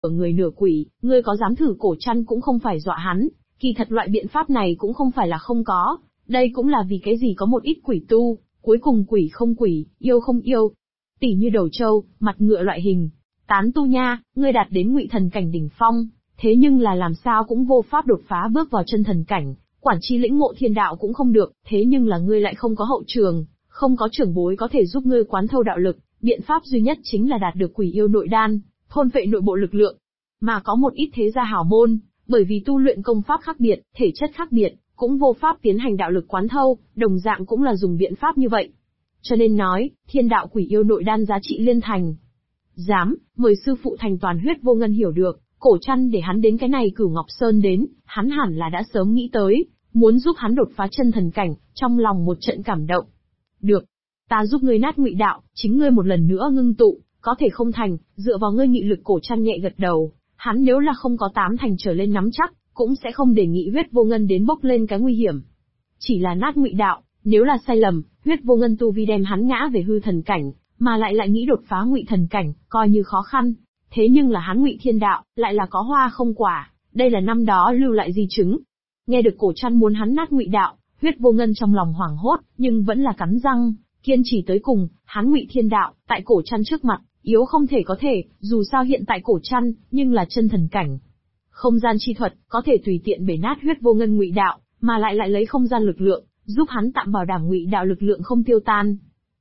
người nửa quỷ, ngươi có dám thử cổ chăn cũng không phải dọa hắn, kỳ thật loại biện pháp này cũng không phải là không có, đây cũng là vì cái gì có một ít quỷ tu, cuối cùng quỷ không quỷ, yêu không yêu. Tỉ như đầu trâu, mặt ngựa loại hình. Tán tu nha, ngươi đạt đến ngụy thần cảnh đỉnh phong, thế nhưng là làm sao cũng vô pháp đột phá bước vào chân thần cảnh, quản chi lĩnh ngộ thiên đạo cũng không được, thế nhưng là ngươi lại không có hậu trường, không có trưởng bối có thể giúp ngươi quán thâu đạo lực, biện pháp duy nhất chính là đạt được quỷ yêu nội đan, thôn phệ nội bộ lực lượng. Mà có một ít thế gia hảo môn, bởi vì tu luyện công pháp khác biệt, thể chất khác biệt, cũng vô pháp tiến hành đạo lực quán thâu, đồng dạng cũng là dùng biện pháp như vậy. Cho nên nói, thiên đạo quỷ yêu nội đan giá trị liên thành. Dám, mời sư phụ thành toàn Huyết Vô Ngân hiểu được, cổ chăn để hắn đến cái này Cửu Ngọc Sơn đến, hắn hẳn là đã sớm nghĩ tới, muốn giúp hắn đột phá chân thần cảnh, trong lòng một trận cảm động. Được, ta giúp ngươi nát ngụy đạo, chính ngươi một lần nữa ngưng tụ, có thể không thành, dựa vào ngươi nghị lực. Cổ chăn nhẹ gật đầu, hắn nếu là không có 8 thành trở lên nắm chắc, cũng sẽ không đề nghị Huyết Vô Ngân đến bốc lên cái nguy hiểm. Chỉ là nát ngụy đạo, nếu là sai lầm, Huyết Vô Ngân tu vi đem hắn ngã về hư thần cảnh, mà lại nghĩ đột phá ngụy thần cảnh, coi như khó khăn. Thế nhưng là hắn ngụy thiên đạo, lại là có hoa không quả, đây là năm đó lưu lại di chứng. Nghe được cổ chăn muốn hắn nát ngụy đạo, Huyết Vô Ngân trong lòng hoảng hốt, nhưng vẫn là cắn răng, kiên trì tới cùng. Hắn ngụy thiên đạo, tại cổ chăn trước mặt, yếu không thể có thể, dù sao hiện tại cổ chăn, nhưng là chân thần cảnh. Không gian chi thuật, có thể tùy tiện bể nát Huyết Vô Ngân ngụy đạo, mà lại lấy không gian lực lượng, giúp hắn tạm bảo đảm ngụy đạo lực lượng không tiêu tan.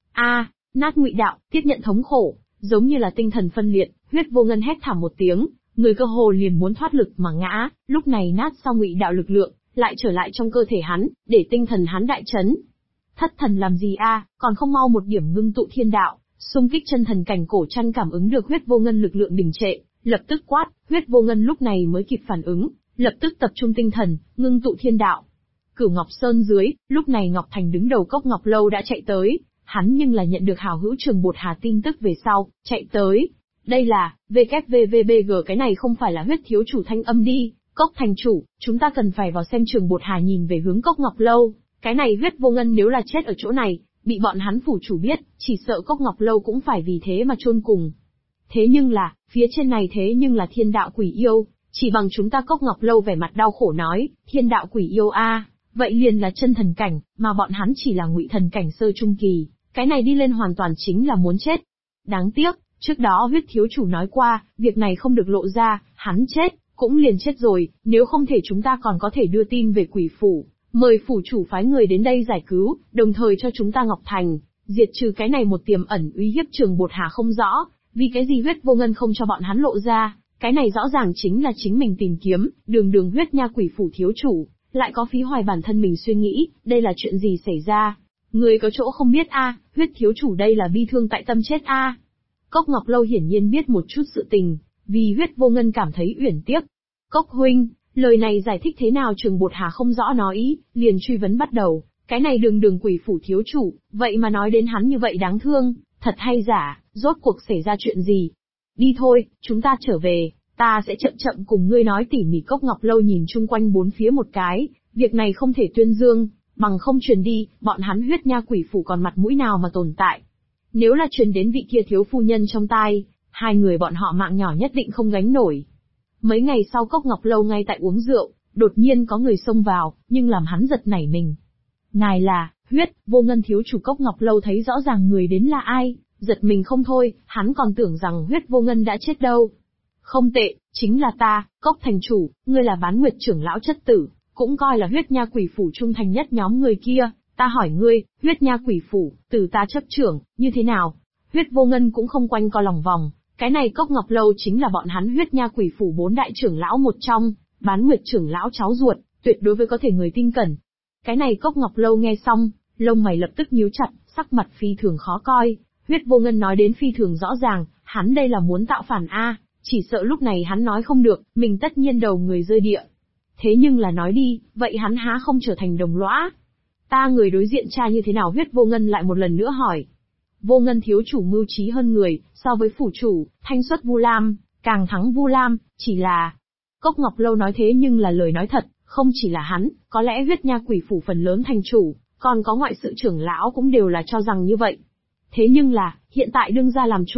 Nát ngụy đạo, tiếp nhận thống khổ, giống như là tinh thần phân liệt, Huyết Vô Ngân hét thảm một tiếng, người cơ hồ liền muốn thoát lực mà ngã, lúc này nát sau ngụy đạo lực lượng, lại trở lại trong cơ thể hắn, để tinh thần hắn đại chấn. Thất thần làm gì còn không mau một điểm ngưng tụ thiên đạo, xung kích chân thần cảnh. Cổ chăn cảm ứng được Huyết Vô Ngân lực lượng đình trệ, lập tức quát, Huyết Vô Ngân lúc này mới kịp phản ứng, lập tức tập trung tinh thần, ngưng tụ thiên đạo. Cửu Ngọc Sơn dưới, lúc này Ngọc Thành đứng đầu Cốc Ngọc Lâu đã chạy tới, hắn nhưng là nhận được hảo hữu Trường Bột Hà tin tức về sau, chạy tới. Đây là, WVVBG, cái này không phải là Huyết thiếu chủ thanh âm đi, Cốc thành chủ, chúng ta cần phải vào xem. Trường Bột Hà nhìn về hướng Cốc Ngọc Lâu, cái này Huyết Vô Ngân nếu là chết ở chỗ này, bị bọn hắn phủ chủ biết, chỉ sợ Cốc Ngọc Lâu cũng phải vì thế mà chôn cùng. Thế nhưng là, phía trên này thế nhưng là thiên đạo quỷ yêu, chỉ bằng chúng ta. Cốc Ngọc Lâu vẻ mặt đau khổ nói, thiên đạo quỷ yêu vậy liền là chân thần cảnh, mà bọn hắn chỉ là ngụy thần cảnh sơ trung kỳ, cái này đi lên hoàn toàn chính là muốn chết. Đáng tiếc, trước đó Huyết thiếu chủ nói qua, việc này không được lộ ra, hắn chết, cũng liền chết rồi, nếu không thể chúng ta còn có thể đưa tin về quỷ phủ, mời phủ chủ phái người đến đây giải cứu, đồng thời cho chúng ta Ngọc Thành, diệt trừ cái này một tiềm ẩn uy hiếp. Trường Bột Hà không rõ, vì cái gì Huyết Vô Ngân không cho bọn hắn lộ ra, cái này rõ ràng chính là chính mình tìm kiếm, đường huyết nha quỷ phủ thiếu chủ, lại có phí hoài bản thân mình suy nghĩ, đây là chuyện gì xảy ra? Người có chỗ không biết Huyết thiếu chủ đây là bi thương tại tâm chết Cốc Ngọc Lâu hiển nhiên biết một chút sự tình, vì Huyết Vô Ngân cảm thấy uyển tiếc. Cốc huynh, lời này giải thích thế nào? Trường Bột Hà không rõ nói ý, liền truy vấn bắt đầu, cái này đường quỷ phủ thiếu chủ, vậy mà nói đến hắn như vậy đáng thương, thật hay giả, rốt cuộc xảy ra chuyện gì? Đi thôi, chúng ta trở về, ta sẽ chậm cùng ngươi nói tỉ mỉ. Cốc Ngọc Lâu nhìn chung quanh bốn phía một cái, việc này không thể tuyên dương, bằng không truyền đi, bọn hắn Huyết nha quỷ phủ còn mặt mũi nào mà tồn tại. Nếu là truyền đến vị kia thiếu phu nhân trong tai, hai người bọn họ mạng nhỏ nhất định không gánh nổi. Mấy ngày sau, Cốc Ngọc Lâu ngay tại uống rượu, đột nhiên có người xông vào, nhưng làm hắn giật nảy mình. Ngài là Huyết Vô Ngân thiếu chủ? Cốc Ngọc Lâu thấy rõ ràng người đến là ai, giật mình không thôi, hắn còn tưởng rằng Huyết Vô Ngân đã chết đâu. Không tệ, chính là ta, Cốc thành chủ, ngươi là Bán Nguyệt trưởng lão chất tử, cũng coi là Huyết nha quỷ phủ trung thành nhất nhóm người kia. Ta hỏi ngươi, Huyết nha quỷ phủ, từ ta chấp trưởng, như thế nào? Huyết Vô Ngân cũng không quanh co lòng vòng, cái này Cốc Ngọc Lâu chính là bọn hắn Huyết nha quỷ phủ 4 đại trưởng lão một trong, Bán Nguyệt trưởng lão cháu ruột, tuyệt đối với có thể người tin cẩn. Cái này Cốc Ngọc Lâu nghe xong, lông mày lập tức nhíu chặt, sắc mặt phi thường khó coi. Huyết Vô Ngân nói đến phi thường rõ ràng, hắn đây là muốn tạo phản chỉ sợ lúc này hắn nói không được, mình tất nhiên đầu người rơi địa. Thế nhưng là nói đi, vậy hắn há không trở thành đồng lõa? Ta người đối diện tra như thế nào? Huyết Vô Ngân lại một lần nữa hỏi. Vô Ngân thiếu chủ mưu trí hơn người, so với phủ chủ, thanh xuất Vu Lam, càng thắng Vu Lam, chỉ là... Cốc Ngọc Lâu nói thế nhưng là lời nói thật, không chỉ là hắn, có lẽ Huyết nha quỷ phủ phần lớn thành chủ, còn có ngoại sự trưởng lão cũng đều là cho rằng như vậy. Thế nhưng là, hiện tại đương gia làm chủ,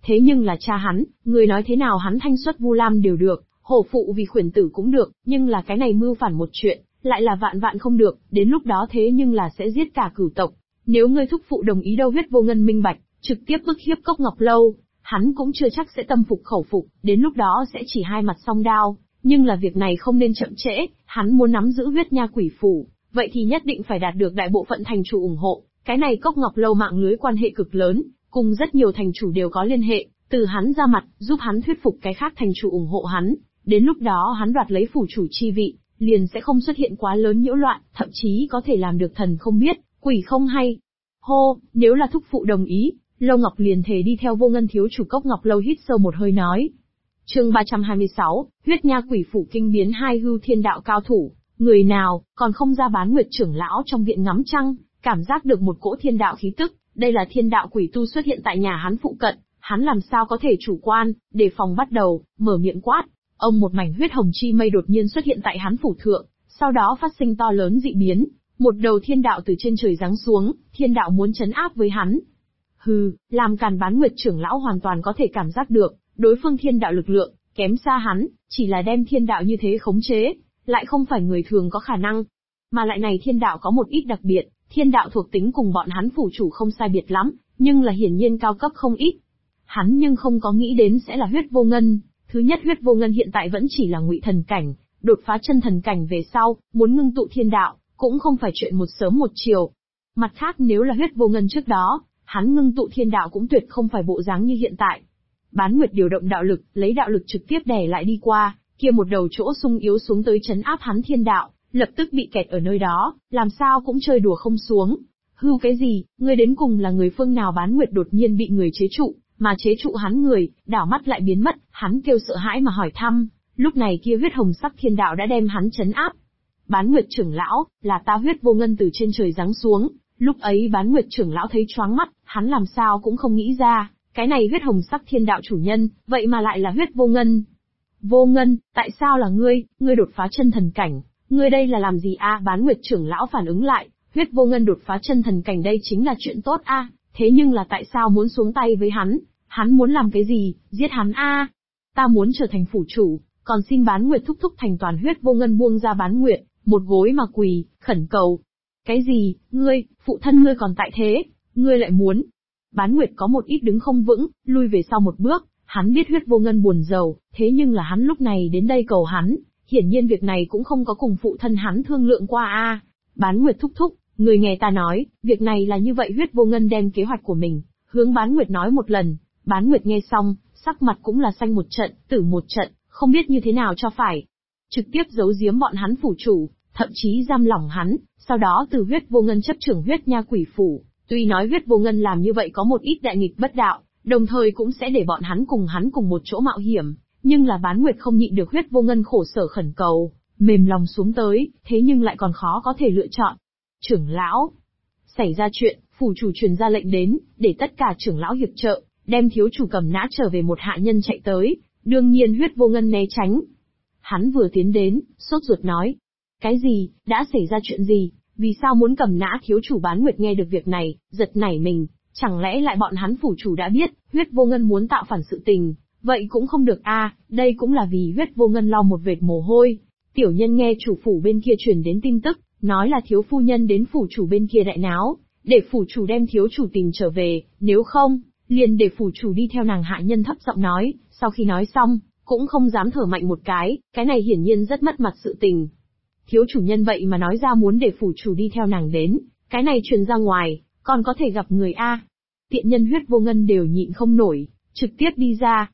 Thế nhưng là cha hắn, người nói thế nào hắn thanh xuất Vu Lam đều được, hổ phụ vì khuyển tử cũng được, nhưng là cái này mưu phản một chuyện, lại là vạn vạn không được, đến lúc đó thế nhưng là sẽ giết cả cửu tộc. Nếu ngươi thúc phụ đồng ý đâu Huyết Vô Ngân minh bạch, trực tiếp bức hiếp Cốc Ngọc Lâu, hắn cũng chưa chắc sẽ tâm phục khẩu phục, đến lúc đó sẽ chỉ hai mặt song đao, nhưng là việc này không nên chậm trễ, hắn muốn nắm giữ Huyết Nha Quỷ Phủ, vậy thì nhất định phải đạt được đại bộ phận thành chủ ủng hộ, cái này Cốc Ngọc Lâu mạng lưới quan hệ cực lớn, cùng rất nhiều thành chủ đều có liên hệ, từ hắn ra mặt, giúp hắn thuyết phục cái khác thành chủ ủng hộ hắn, đến lúc đó hắn đoạt lấy phủ chủ chi vị, liền sẽ không xuất hiện quá lớn nhiễu loạn, thậm chí có thể làm được thần không biết, quỷ không hay. Hô, nếu là thúc phụ đồng ý, Lâu Ngọc liền thề đi theo Vô Ngân thiếu chủ Cốc Ngọc Lâu hít sâu một hơi nói. Chương 326, Huyết Nha Quỷ Phủ kinh biến hai hưu thiên đạo cao thủ, người nào còn không ra Bán Nguyệt trưởng lão trong viện ngắm trăng, cảm giác được một cỗ thiên đạo khí tức, đây là thiên đạo quỷ tu xuất hiện tại nhà hắn phụ cận, hắn làm sao có thể chủ quan, đề phòng bắt đầu, mở miệng quát. Ông một mảnh huyết hồng chi mây đột nhiên xuất hiện tại hắn phủ thượng, sau đó phát sinh to lớn dị biến, một đầu thiên đạo từ trên trời giáng xuống, thiên đạo muốn trấn áp với hắn. Hừ, làm càn Bán Nguyệt trưởng lão hoàn toàn có thể cảm giác được, đối phương thiên đạo lực lượng, kém xa hắn, chỉ là đem thiên đạo như thế khống chế, lại không phải người thường có khả năng. Mà lại này thiên đạo có một ít đặc biệt, thiên đạo thuộc tính cùng bọn hắn phủ chủ không sai biệt lắm, nhưng là hiển nhiên cao cấp không ít. Hắn nhưng không có nghĩ đến sẽ là Huyết Vô Ngân. Thứ nhất Huyết Vô Ngân hiện tại vẫn chỉ là ngụy thần cảnh, đột phá chân thần cảnh về sau, muốn ngưng tụ thiên đạo, cũng không phải chuyện một sớm một chiều. Mặt khác nếu là Huyết Vô Ngân trước đó, hắn ngưng tụ thiên đạo cũng tuyệt không phải bộ dáng như hiện tại. Bán Nguyệt điều động đạo lực, lấy đạo lực trực tiếp đè lại đi qua, kia một đầu chỗ sung yếu xuống tới trấn áp hắn thiên đạo, lập tức bị kẹt ở nơi đó, làm sao cũng chơi đùa không xuống. Hưu cái gì, ngươi đến cùng là người phương nào? Bán Nguyệt đột nhiên bị người chế trụ, mà chế trụ hắn người, đảo mắt lại biến mất, hắn kêu sợ hãi mà hỏi thăm, lúc này kia huyết hồng sắc thiên đạo đã đem hắn trấn áp. Bán Nguyệt trưởng lão, là ta Huyết Vô Ngân từ trên trời giáng xuống, lúc ấy Bán Nguyệt trưởng lão thấy choáng mắt, hắn làm sao cũng không nghĩ ra, cái này huyết hồng sắc thiên đạo chủ nhân, vậy mà lại là Huyết Vô Ngân. Vô Ngân, tại sao là ngươi đột phá chân thần cảnh, ngươi đây là làm gì a? Bán Nguyệt trưởng lão phản ứng lại, Huyết Vô Ngân đột phá chân thần cảnh đây chính là chuyện tốt a, thế nhưng là tại sao muốn xuống tay với hắn muốn làm cái gì, giết hắn a? Ta muốn trở thành phủ chủ, còn xin Bán Nguyệt thúc thúc thành toàn. Huyết Vô Ngân buông ra Bán Nguyệt, một gối mà quỳ, khẩn cầu. Cái gì, ngươi, phụ thân ngươi còn tại thế, ngươi lại muốn? Bán Nguyệt có một ít đứng không vững, lui về sau một bước, hắn biết Huyết Vô Ngân buồn rầu, thế nhưng là hắn lúc này đến đây cầu hắn, hiển nhiên việc này cũng không có cùng phụ thân hắn thương lượng qua a. Bán Nguyệt thúc thúc, người nghe ta nói, việc này là như vậy. Huyết Vô Ngân đem kế hoạch của mình hướng Bán Nguyệt nói một lần, Bán Nguyệt nghe xong, sắc mặt cũng là xanh một trận, tử một trận, không biết như thế nào cho phải. Trực tiếp giấu giếm bọn hắn phủ chủ, thậm chí giam lỏng hắn, sau đó từ Huyết Vô Ngân chấp trưởng Huyết Nha Quỷ Phủ. Tuy nói Huyết Vô Ngân làm như vậy có một ít đại nghịch bất đạo, đồng thời cũng sẽ để bọn hắn cùng một chỗ mạo hiểm, nhưng là Bán Nguyệt không nhịn được Huyết Vô Ngân khổ sở khẩn cầu, mềm lòng xuống tới, thế nhưng lại còn khó có thể lựa chọn. Trưởng lão, xảy ra chuyện, phủ chủ truyền ra lệnh đến, để tất cả trưởng lão hiệp trợ, đem thiếu chủ Cầm Nã trở về. Một hạ nhân chạy tới, đương nhiên Huyết Vô Ngân né tránh. Hắn vừa tiến đến, sốt ruột nói, cái gì, đã xảy ra chuyện gì, vì sao muốn Cầm Nã thiếu chủ? Bán Nguyệt nghe được việc này, giật nảy mình, chẳng lẽ lại bọn hắn phủ chủ đã biết, Huyết Vô Ngân muốn tạo phản sự tình, vậy cũng không được a, đây cũng là vì Huyết Vô Ngân lau một vệt mồ hôi. Tiểu nhân nghe chủ phủ bên kia truyền đến tin tức, nói là thiếu phu nhân đến phủ chủ bên kia đại náo, để phủ chủ đem thiếu chủ tìm trở về, nếu không, liền để phủ chủ đi theo nàng. Hạ nhân thấp giọng nói, sau khi nói xong, cũng không dám thở mạnh một cái này hiển nhiên rất mất mặt sự tình. Thiếu chủ nhân vậy mà nói ra muốn để phủ chủ đi theo nàng đến, cái này truyền ra ngoài, còn có thể gặp người a. Tiện nhân Huyết Vô Ngân đều nhịn không nổi, trực tiếp đi ra.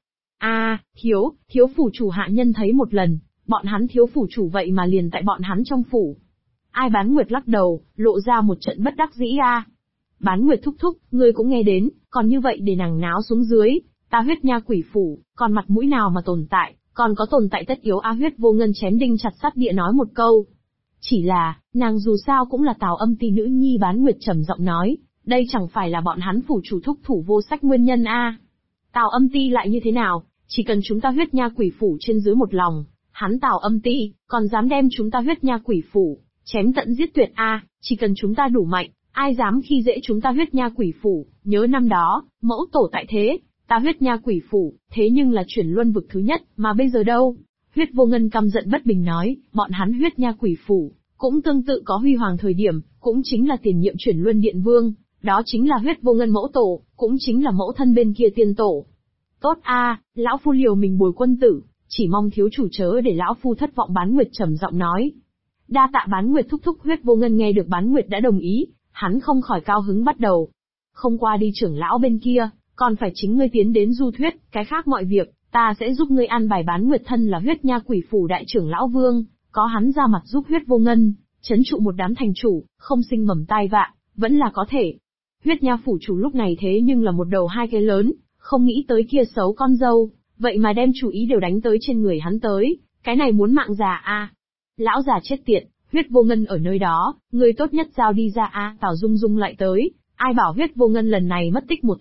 Thiếu phủ chủ. Hạ nhân thấy một lần, bọn hắn thiếu phủ chủ vậy mà liền tại bọn hắn trong phủ. Ai? Bán Nguyệt lắc đầu, lộ ra một trận bất đắc dĩ a. Bán Nguyệt thúc thúc, ngươi cũng nghe đến, còn như vậy để nàng náo xuống dưới, ta Huyết Nha Quỷ Phủ, còn mặt mũi nào mà tồn tại, còn có tồn tại tất yếu a. Huyết Vô Ngân chém đinh chặt sắt địa nói một câu. Chỉ là, nàng dù sao cũng là Tào Âm Ti nữ nhi. Bán Nguyệt trầm giọng nói, đây chẳng phải là bọn hắn phủ chủ thúc thủ vô sách nguyên nhân a. Tào Âm Ti lại như thế nào, chỉ cần chúng ta Huyết Nha Quỷ Phủ trên dưới một lòng, hắn Tào Âm Ti, còn dám đem chúng ta Huyết Nha Quỷ Phủ chém tận giết tuyệt a. Chỉ cần chúng ta đủ mạnh, ai dám khi dễ chúng ta Huyết Nha Quỷ Phủ. Nhớ năm đó, mẫu tổ tại thế, Ta huyết nha quỷ phủ, thế nhưng là chuyển luân vực thứ nhất, mà bây giờ đâu? Huyết vô ngân căm giận bất bình nói, bọn hắn huyết nha quỷ phủ, cũng tương tự có huy hoàng thời điểm, cũng chính là tiền nhiệm chuyển luân điện vương, đó chính là huyết vô ngân mẫu tổ, cũng chính là mẫu thân bên kia tiên tổ. Tốt a, lão phu liều mình bồi quân tử, chỉ mong thiếu chủ chớ để lão phu thất vọng. Bán Nguyệt trầm giọng nói. Đa tạ Bán Nguyệt thúc thúc. Huyết vô ngân nghe được Bán Nguyệt đã đồng ý, hắn không khỏi cao hứng bắt đầu. Không qua đi trưởng lão bên kia, còn phải chính ngươi tiến đến du thuyết, cái khác mọi việc, ta sẽ giúp ngươi an bài. Bán Nguyệt thân là huyết nha quỷ phủ đại trưởng lão vương, có hắn ra mặt giúp huyết vô ngân, trấn trụ một đám thành chủ, không sinh mầm tai vạ, vẫn là có thể. Huyết nha phủ chủ lúc này thế nhưng là một đầu hai cái lớn, không nghĩ tới kia xấu con dâu, vậy mà đem chủ ý đều đánh tới trên người hắn tới, cái này muốn mạng già a. Lão già chết tiệt, huyết vô ngân ở nơi đó, người tốt nhất giao đi ra a. Tào Dung Dung lại tới, ai bảo huyết vô ngân lần này mất tích 1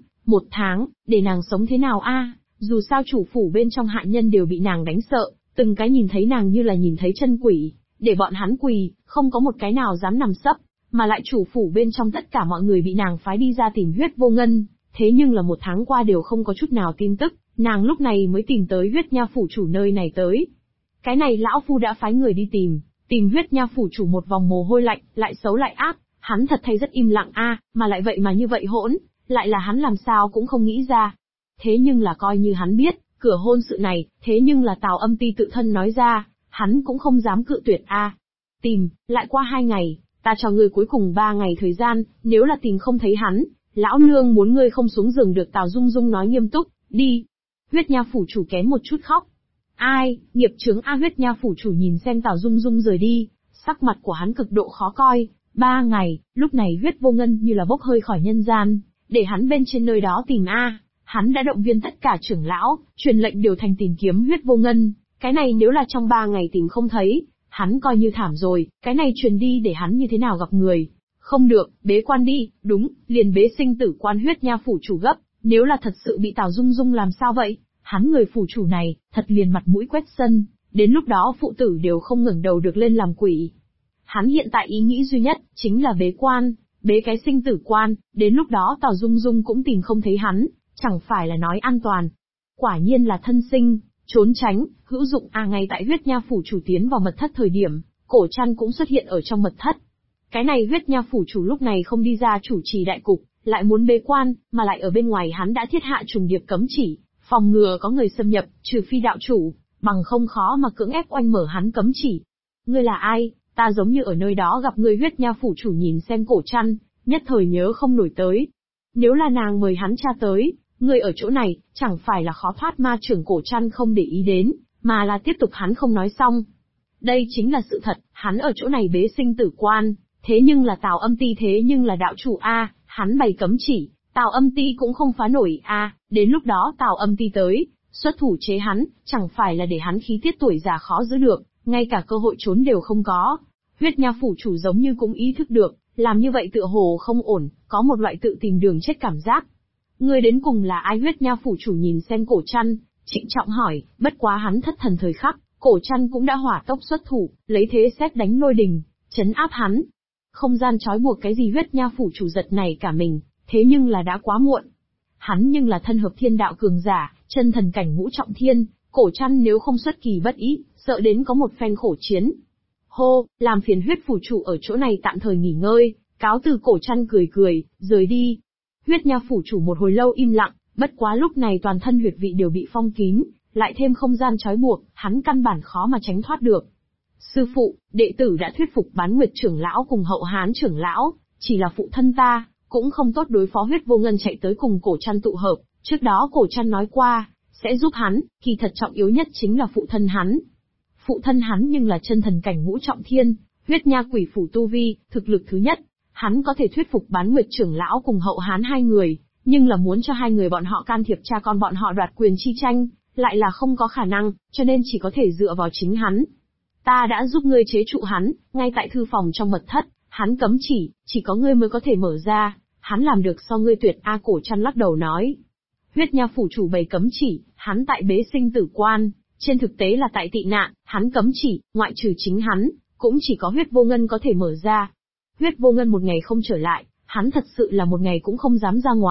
tháng, để nàng sống thế nào a? Dù sao chủ phủ bên trong hạ nhân đều bị nàng đánh sợ, từng cái nhìn thấy nàng như là nhìn thấy chân quỷ, để bọn hắn quỳ, không có một cái nào dám nằm sấp, mà lại chủ phủ bên trong tất cả mọi người bị nàng phái đi ra tìm huyết vô ngân, thế nhưng là 1 tháng qua đều không có chút nào tin tức, nàng lúc này mới tìm tới huyết nha phủ chủ nơi này tới. Cái này lão phu đã phái người đi tìm huyết nha phủ chủ một vòng mồ hôi lạnh, lại xấu lại ác, hắn thật thay rất im lặng a, mà lại vậy mà như vậy hỗn, lại là hắn làm sao cũng không nghĩ ra. Thế nhưng là coi như hắn biết, cửa hôn sự này, thế nhưng là Tào Âm Ti tự thân nói ra, hắn cũng không dám cự tuyệt a. Tìm, lại qua 2 ngày, ta cho ngươi cuối cùng 3 ngày thời gian, nếu là tìm không thấy hắn, lão nương muốn ngươi không xuống giường được. Tào Dung Dung nói nghiêm túc, đi. Huyết nha phủ chủ kém một chút khóc. Ai, nghiệp chướng a. Huyết nha phủ chủ nhìn xem Tào Dung Dung rời đi, sắc mặt của hắn cực độ khó coi. 3 ngày, lúc này huyết vô ngân như là bốc hơi khỏi nhân gian, để hắn bên trên nơi đó tìm a. Hắn đã động viên tất cả trưởng lão, truyền lệnh điều thành tìm kiếm huyết vô ngân. Cái này nếu là trong 3 ngày tìm không thấy, hắn coi như thảm rồi, cái này truyền đi để hắn như thế nào gặp người. Không được, bế quan đi, đúng, liền bế sinh tử quan. Huyết nha phủ chủ gấp, nếu là thật sự bị Tào Dung Dung làm sao vậy? Hắn người phủ chủ này, thật liền mặt mũi quét sân, đến lúc đó phụ tử đều không ngẩng đầu được lên làm quỷ. Hắn hiện tại ý nghĩ duy nhất, chính là bế quan, bế cái sinh tử quan, đến lúc đó Tào Dung Dung cũng tìm không thấy hắn, chẳng phải là nói an toàn. Quả nhiên là thân sinh, trốn tránh, hữu dụng a. Ngay tại huyết nha phủ chủ tiến vào mật thất thời điểm, Cổ Trăn cũng xuất hiện ở trong mật thất. Cái này huyết nha phủ chủ lúc này không đi ra chủ trì đại cục, lại muốn bế quan, mà lại ở bên ngoài hắn đã thiết hạ trùng điệp cấm chỉ, phòng ngừa có người xâm nhập, trừ phi đạo chủ, bằng không khó mà cưỡng ép oanh mở hắn cấm chỉ. Ngươi là ai? Ta giống như ở nơi đó gặp ngươi. Huyết nha phủ chủ nhìn xem Cổ Trăn, nhất thời nhớ không nổi tới. Nếu là nàng mời hắn cha tới, ngươi ở chỗ này, chẳng phải là khó thoát ma trưởng. Cổ Trăn không để ý đến, mà là tiếp tục. Hắn không nói xong. Đây chính là sự thật, hắn ở chỗ này bế sinh tử quan, thế nhưng là Tào Âm Ti thế nhưng là đạo chủ a, hắn bày cấm chỉ, Tào Âm Ti cũng không phá nổi a, đến lúc đó Tào Âm Ti tới, xuất thủ chế hắn, chẳng phải là để hắn khí tiết tuổi già khó giữ được, ngay cả cơ hội trốn đều không có. Huyết nha phủ chủ giống như cũng ý thức được, làm như vậy tựa hồ không ổn, có một loại tự tìm đường chết cảm giác. Ngươi đến cùng là ai? Huyết nha phủ chủ nhìn xem Cổ Trăn, trịnh trọng hỏi, bất quá hắn thất thần thời khắc, Cổ Trăn cũng đã hỏa tốc xuất thủ, lấy thế sét đánh lôi đình, trấn áp hắn. Không gian trói buộc cái gì? Huyết nha phủ chủ giật này cả mình, thế nhưng là đã quá muộn. Hắn nhưng là thân hợp thiên đạo cường giả, chân thần cảnh ngũ trọng thiên, Cổ Trăn nếu không xuất kỳ bất ý, sợ đến có một phen khổ chiến. Hô, làm phiền huyết phủ chủ ở chỗ này tạm thời nghỉ ngơi, cáo từ. Cổ Trăn cười, rời đi. Huyết nha phủ chủ một hồi lâu im lặng, bất quá lúc này toàn thân huyệt vị đều bị phong kín, lại thêm không gian trói buộc, hắn căn bản khó mà tránh thoát được. Sư phụ, đệ tử đã thuyết phục Bán Nguyệt trưởng lão cùng Hậu Hán trưởng lão, chỉ là phụ thân ta, cũng không tốt đối phó. Huyết vô ngân chạy tới cùng Cổ Trăn tụ hợp, trước đó Cổ Trăn nói qua, sẽ giúp hắn, kỳ thật trọng yếu nhất chính là phụ thân hắn. Phụ thân hắn nhưng là chân thần cảnh ngũ trọng thiên, huyết nha quỷ phủ tu vi, thực lực thứ nhất, hắn có thể thuyết phục Bán Nguyệt trưởng lão cùng Hậu Hán 2 người, nhưng là muốn cho 2 người bọn họ can thiệp cha con bọn họ đoạt quyền chi tranh, lại là không có khả năng, cho nên chỉ có thể dựa vào chính hắn. Ta đã giúp ngươi chế trụ hắn, ngay tại thư phòng trong mật thất, hắn cấm chỉ có ngươi mới có thể mở ra, hắn làm được so ngươi tuyệt a. Cổ Trăn lắc đầu nói. Huyết nha phủ chủ bày cấm chỉ, hắn tại bế sinh tử quan, trên thực tế là tại tị nạn, hắn cấm chỉ, ngoại trừ chính hắn, cũng chỉ có huyết vô ngân có thể mở ra. Huyết vô ngân một ngày không trở lại, hắn thật sự là một ngày cũng không dám ra ngoài,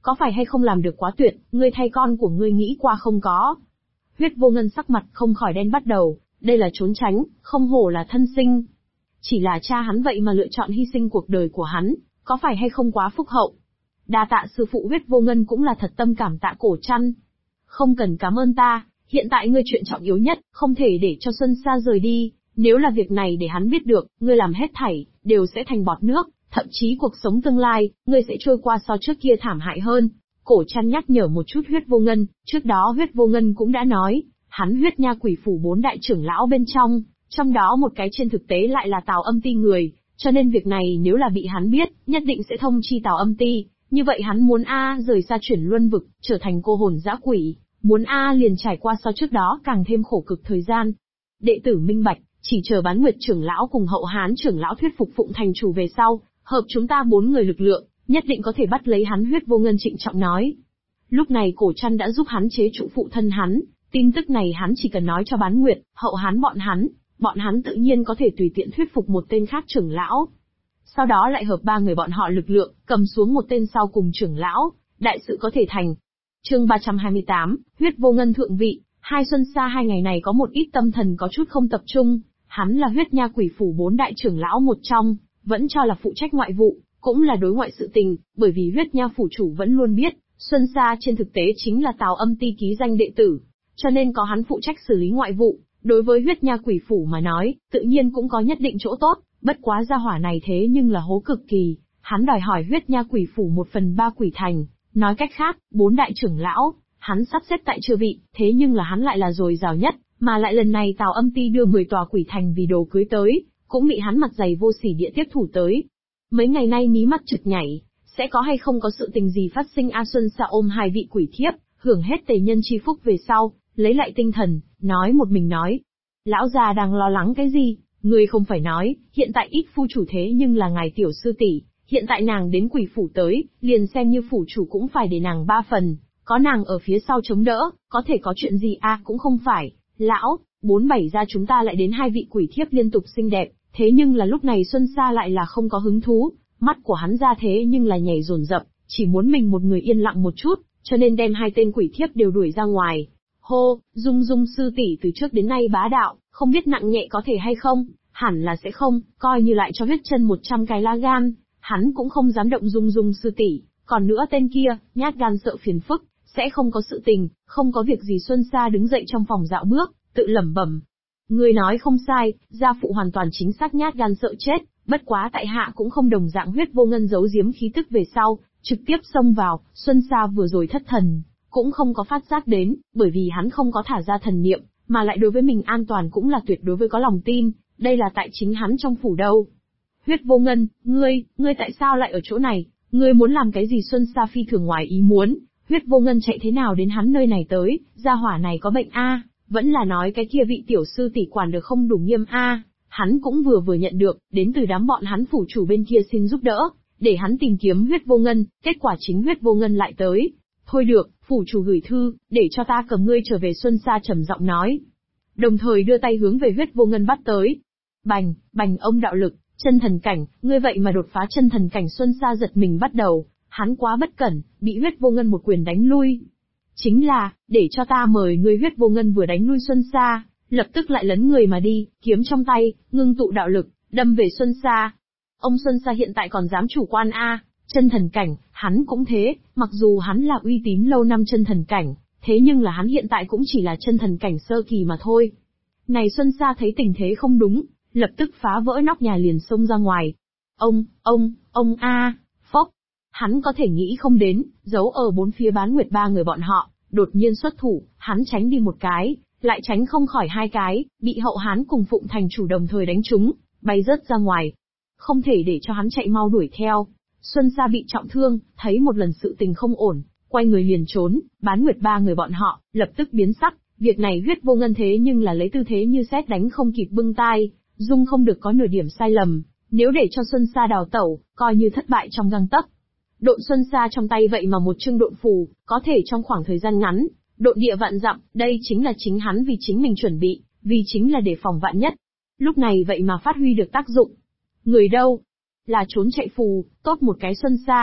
có phải hay không làm được quá tuyệt, ngươi thay con của ngươi nghĩ qua không có? Huyết Vô Ngân sắc mặt không khỏi đen bắt đầu, đây là trốn tránh, không hổ là thân sinh. Chỉ là cha hắn vậy mà lựa chọn hy sinh cuộc đời của hắn, có phải hay không quá phúc hậu? Đa tạ sư phụ. Huyết Vô Ngân cũng là thật tâm cảm tạ Cổ Trăn. Không cần cảm ơn ta, hiện tại ngươi chuyện trọng yếu nhất, không thể để cho Xuân Sa rời đi, nếu là việc này để hắn biết được, ngươi làm hết thảy, đều sẽ thành bọt nước, thậm chí cuộc sống tương lai, ngươi sẽ trôi qua so trước kia thảm hại hơn. Cổ Trăn nhắc nhở một chút Huyết Vô Ngân, trước đó Huyết Vô Ngân cũng đã nói, hắn Huyết Nha Quỷ Phủ 4 đại trưởng lão bên trong đó một cái trên thực tế lại là Tào Âm Ti người, cho nên việc này nếu là bị hắn biết, nhất định sẽ thông chi Tào Âm Ti, như vậy hắn muốn rời xa chuyển luân vực, trở thành cô hồn dã quỷ, muốn liền trải qua so trước đó càng thêm khổ cực thời gian. Đệ tử minh bạch, chỉ chờ Bán Nguyệt trưởng lão cùng Hậu Hán trưởng lão thuyết phục Phụng thành chủ về sau, hợp chúng ta 4 người lực lượng, nhất định có thể bắt lấy hắn. Huyết Vô Ngân trịnh trọng nói. Lúc này Cổ Trăn đã giúp hắn chế trụ phụ thân hắn, tin tức này hắn chỉ cần nói cho Bán Nguyệt, Hậu Hán bọn hắn tự nhiên có thể tùy tiện thuyết phục một tên khác trưởng lão. Sau đó lại hợp 3 người bọn họ lực lượng, cầm xuống một tên sau cùng trưởng lão, đại sự có thể thành. Chương 328, Huyết Vô Ngân thượng vị. Hai Xuân Sa 2 ngày này có một ít tâm thần có chút không tập trung, hắn là Huyết Nha Quỷ Phủ 4 đại trưởng lão một trong, vẫn cho là phụ trách ngoại vụ, cũng là đối ngoại sự tình, bởi vì Huyết Nha phủ chủ vẫn luôn biết, Xuân Sa trên thực tế chính là Tào Âm Ti ký danh đệ tử, cho nên có hắn phụ trách xử lý ngoại vụ, đối với Huyết Nha Quỷ Phủ mà nói, tự nhiên cũng có nhất định chỗ tốt, bất quá gia hỏa này thế nhưng là hố cực kỳ, hắn đòi hỏi Huyết Nha Quỷ Phủ 1/3 quỷ thành, nói cách khác, 4 đại trưởng lão, hắn sắp xếp tại chư vị, thế nhưng là hắn lại là dồi dào nhất, mà lại lần này Tào Âm Ti đưa 10 tòa quỷ thành vì đồ cưới tới, cũng bị hắn mặt dày vô sỉ địa tiếp thủ tới. Mấy ngày nay mí mắt chực nhảy, sẽ có hay không có sự tình gì phát sinh? A Xuân Sa ôm 2 vị quỷ thiếp, hưởng hết tề nhân chi phúc về sau, lấy lại tinh thần, nói một mình nói. Lão già đang lo lắng cái gì? Ngươi không phải nói, hiện tại ít phu chủ thế nhưng là ngài tiểu sư tỷ, hiện tại nàng đến quỷ phủ tới, liền xem như phủ chủ cũng phải để nàng 3 phần, có nàng ở phía sau chống đỡ, có thể có chuyện gì cũng không phải. Lão, 4-7 ra chúng ta lại đến 2 vị quỷ thiếp liên tục xinh đẹp, thế nhưng là lúc này Xuân Sa lại là không có hứng thú, mắt của hắn ra thế nhưng là nhảy dồn dập, chỉ muốn mình một người yên lặng một chút, cho nên đem 2 tên quỷ thiếp đều đuổi ra ngoài. Hô, Dung Dung sư tỷ từ trước đến nay bá đạo, không biết nặng nhẹ có thể hay không, hẳn là sẽ không, coi như lại cho huyết chân 100 cái lá gan, hắn cũng không dám động Dung Dung sư tỷ. Còn nữa tên kia, nhát gan sợ phiền phức, sẽ không có sự tình, không có việc gì. Xuân Sa đứng dậy trong phòng dạo bước, tự lẩm bẩm. Người nói không sai, gia phụ hoàn toàn chính xác nhát gan sợ chết, bất quá tại hạ cũng không đồng dạng. Huyết Vô Ngân giấu giếm khí tức về sau, trực tiếp xông vào. Xuân Sa vừa rồi thất thần, cũng không có phát giác đến, bởi vì hắn không có thả ra thần niệm, mà lại đối với mình an toàn cũng là tuyệt đối với có lòng tin, đây là tại chính hắn trong phủ đâu. Huyết Vô Ngân, ngươi tại sao lại ở chỗ này? Ngươi muốn làm cái gì? Xuân Sa phi thường ngoài ý muốn, Huyết Vô Ngân chạy thế nào đến hắn nơi này tới, gia hỏa này có bệnh vẫn là nói cái kia vị tiểu sư tỷ quản được không đủ nghiêm hắn cũng vừa nhận được, đến từ đám bọn hắn phủ chủ bên kia xin giúp đỡ, để hắn tìm kiếm Huyết Vô Ngân, kết quả chính Huyết Vô Ngân lại tới. Thôi được, phủ chủ gửi thư, để cho ta cầm ngươi trở về. Xuân Sa trầm giọng nói, đồng thời đưa tay hướng về Huyết Vô Ngân bắt tới. Bành, bành, ông đạo lực, chân thần cảnh, ngươi vậy mà đột phá chân thần cảnh. Xuân Sa giật mình bắt đầu, hắn quá bất cẩn, bị Huyết Vô Ngân một quyền đánh lui. Chính là, để cho ta mời ngươi. Huyết Vô Ngân vừa đánh lui Xuân Sa, lập tức lại lấn người mà đi, kiếm trong tay, ngưng tụ đạo lực, đâm về Xuân Sa. Ông Xuân Sa hiện tại còn dám chủ quan chân thần cảnh, hắn cũng thế, mặc dù hắn là uy tín lâu năm chân thần cảnh, thế nhưng là hắn hiện tại cũng chỉ là chân thần cảnh sơ kỳ mà thôi. Này Xuân Sa thấy tình thế không đúng, lập tức phá vỡ nóc nhà liền xông ra ngoài. Ông phốc. Hắn có thể nghĩ không đến, giấu ở bốn phía Bán Nguyệt 3 người bọn họ, đột nhiên xuất thủ, hắn tránh đi một cái, lại tránh không khỏi 2 cái, bị Hậu Hán cùng Phụng thành chủ đồng thời đánh trúng, bay rớt ra ngoài. Không thể để cho hắn chạy mau đuổi theo. Xuân Sa bị trọng thương, thấy một lần sự tình không ổn, quay người liền trốn. Bán Nguyệt 3 người bọn họ, lập tức biến sắc, việc này Huyết Vô Ngân thế nhưng là lấy tư thế như sét đánh không kịp bưng tai, dung không được có nửa điểm sai lầm, nếu để cho Xuân Sa đào tẩu, coi như thất bại trong gang tấc. Độn Xuân Sa trong tay vậy mà một chương độn phù, có thể trong khoảng thời gian ngắn, độn địa vạn dặm, đây chính là chính hắn vì chính mình chuẩn bị, vì chính là để phòng vạn nhất. Lúc này vậy mà phát huy được tác dụng. Người đâu? Là trốn chạy phù, tốt một cái Xuân Sa,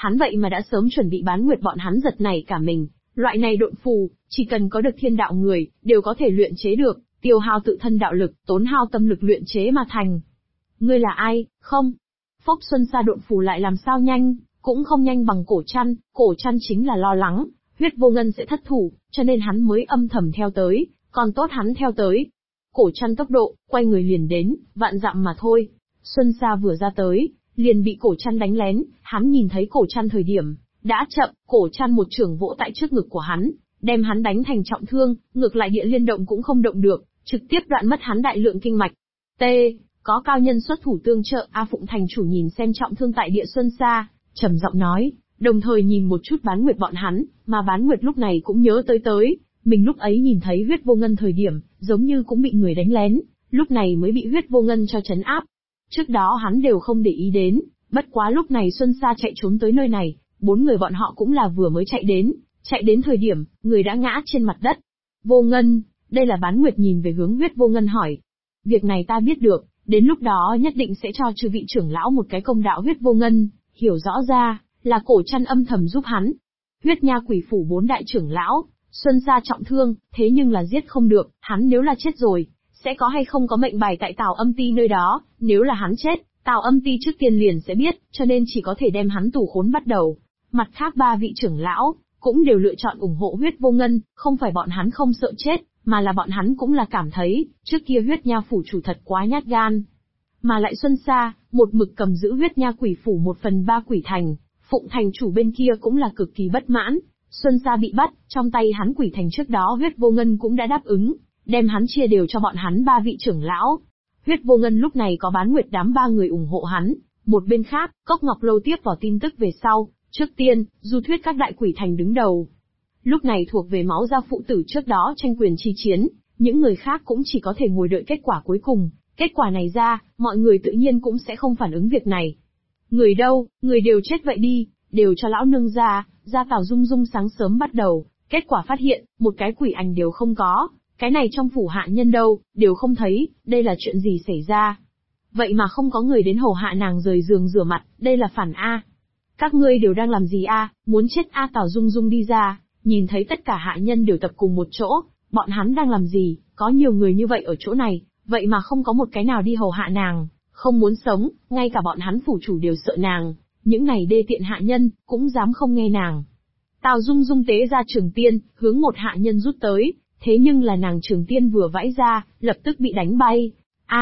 hắn vậy mà đã sớm chuẩn bị Bán Nguyệt bọn hắn giật nảy cả mình, loại này độn phù, chỉ cần có được thiên đạo người, đều có thể luyện chế được, tiêu hao tự thân đạo lực, tốn hao tâm lực luyện chế mà thành. Ngươi là ai, không? Phốc Xuân Sa độn phù lại làm sao nhanh, cũng không nhanh bằng Cổ Trăn chính là lo lắng, Huyết Vô Ngân sẽ thất thủ, cho nên hắn mới âm thầm theo tới, còn tốt hắn theo tới. Cổ Trăn tốc độ, quay người liền đến, vạn dặm mà thôi. Xuân Sa vừa ra tới, liền bị Cổ Trăn đánh lén, hắn nhìn thấy Cổ Trăn thời điểm, đã chậm, Cổ Trăn một chưởng vỗ tại trước ngực của hắn, đem hắn đánh thành trọng thương, ngược lại địa liên động cũng không động được, trực tiếp đoạn mất hắn đại lượng kinh mạch. T. Có cao nhân xuất thủ tương trợ, A Phụng thành chủ nhìn xem trọng thương tại địa Xuân Sa, trầm giọng nói, đồng thời nhìn một chút Bán Nguyệt bọn hắn, mà Bán Nguyệt lúc này cũng nhớ tới, mình lúc ấy nhìn thấy Huyết Vô Ngân thời điểm, giống như cũng bị người đánh lén, lúc này mới bị Huyết Vô Ngân cho trấn áp. Trước đó hắn đều không để ý đến, bất quá lúc này Xuân Sa chạy trốn tới nơi này, 4 người bọn họ cũng là vừa mới chạy đến thời điểm, người đã ngã trên mặt đất. Vô Ngân, đây là Bán Nguyệt nhìn về hướng Huyết Vô Ngân hỏi. Việc này ta biết được, đến lúc đó nhất định sẽ cho chư vị trưởng lão một cái công đạo. Huyết Vô Ngân hiểu rõ ra, là Cổ Trăn âm thầm giúp hắn. Huyết Nha Quỷ phủ 4 đại trưởng lão, Xuân Sa trọng thương, thế nhưng là giết không được, hắn nếu là chết rồi, sẽ có hay không có mệnh bài tại Tào Âm Ti nơi đó, nếu là hắn chết, Tào Âm Ti trước tiên liền sẽ biết, cho nên chỉ có thể đem hắn tù khốn bắt đầu. Mặt khác 3 vị trưởng lão, cũng đều lựa chọn ủng hộ Huyết Vô Ngân, không phải bọn hắn không sợ chết, mà là bọn hắn cũng là cảm thấy, trước kia Huyết Nha phủ chủ thật quá nhát gan. Mà lại Xuân Sa, một mực cầm giữ Huyết Nha quỷ phủ 1/3 quỷ thành, Phụng thành chủ bên kia cũng là cực kỳ bất mãn. Xuân Sa bị bắt, trong tay hắn quỷ thành trước đó Huyết Vô Ngân cũng đã đáp ứng, đem hắn chia đều cho bọn hắn 3 vị trưởng lão. Huyết Vô Ngân lúc này có Bán Nguyệt đám 3 người ủng hộ hắn, một bên khác, Cốc Ngọc Lâu tiếp vào tin tức về sau, trước tiên, du thuyết các đại quỷ thành đứng đầu. Lúc này thuộc về máu gia phụ tử trước đó tranh quyền chi chiến, những người khác cũng chỉ có thể ngồi đợi kết quả cuối cùng, kết quả này ra, mọi người tự nhiên cũng sẽ không phản ứng việc này. Người đâu, người đều chết vậy đi, đều cho lão nương ra Tào Dung Dung sáng sớm bắt đầu, kết quả phát hiện, một cái quỷ ảnh đều không có, cái này trong phủ hạ nhân đâu, đều không thấy, đây là chuyện gì xảy ra. Vậy mà không có người đến hầu hạ nàng rời giường rửa mặt, đây là phản A. Các ngươi đều đang làm gì A, muốn chết A. Tào Dung Dung đi ra, nhìn thấy tất cả hạ nhân đều tập cùng một chỗ, bọn hắn đang làm gì, có nhiều người như vậy ở chỗ này, vậy mà không có một cái nào đi hầu hạ nàng, không muốn sống, ngay cả bọn hắn phủ chủ đều sợ nàng, những này đê tiện hạ nhân, cũng dám không nghe nàng. Tào Dung Dung tế ra trường tiên, hướng một hạ nhân rút tới, thế nhưng là nàng trường tiên vừa vãi ra, lập tức bị đánh bay.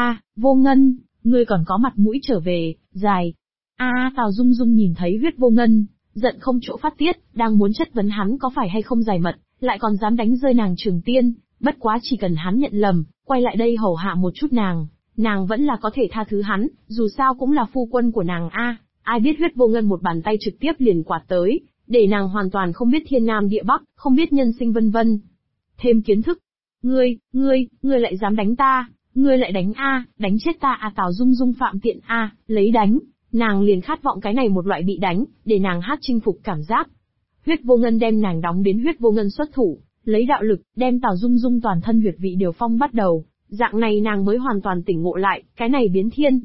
Vô Ngân, ngươi còn có mặt mũi trở về, dài. Tào Dung Dung nhìn thấy Huyết Vô Ngân, giận không chỗ phát tiết, đang muốn chất vấn hắn có phải hay không giải mật, lại còn dám đánh rơi nàng trường tiên, bất quá chỉ cần hắn nhận lầm, quay lại đây hầu hạ một chút nàng vẫn là có thể tha thứ hắn, dù sao cũng là phu quân của nàng a. Ai biết Huyết Vô Ngân một bàn tay trực tiếp liền quạt tới, để nàng hoàn toàn không biết thiên nam địa bắc, không biết nhân sinh vân vân. Thêm kiến thức. Ngươi lại dám đánh ta, ngươi lại đánh đánh chết ta Tào Dung Dung phạm tiện lấy đánh, nàng liền khát vọng cái này một loại bị đánh, để nàng hát chinh phục cảm giác. Huyết Vô Ngân đem nàng đóng đến Huyết Vô Ngân xuất thủ, lấy đạo lực, đem Tào Dung Dung toàn thân huyệt vị điều phong bắt đầu, dạng này nàng mới hoàn toàn tỉnh ngộ lại, cái này biến thiên.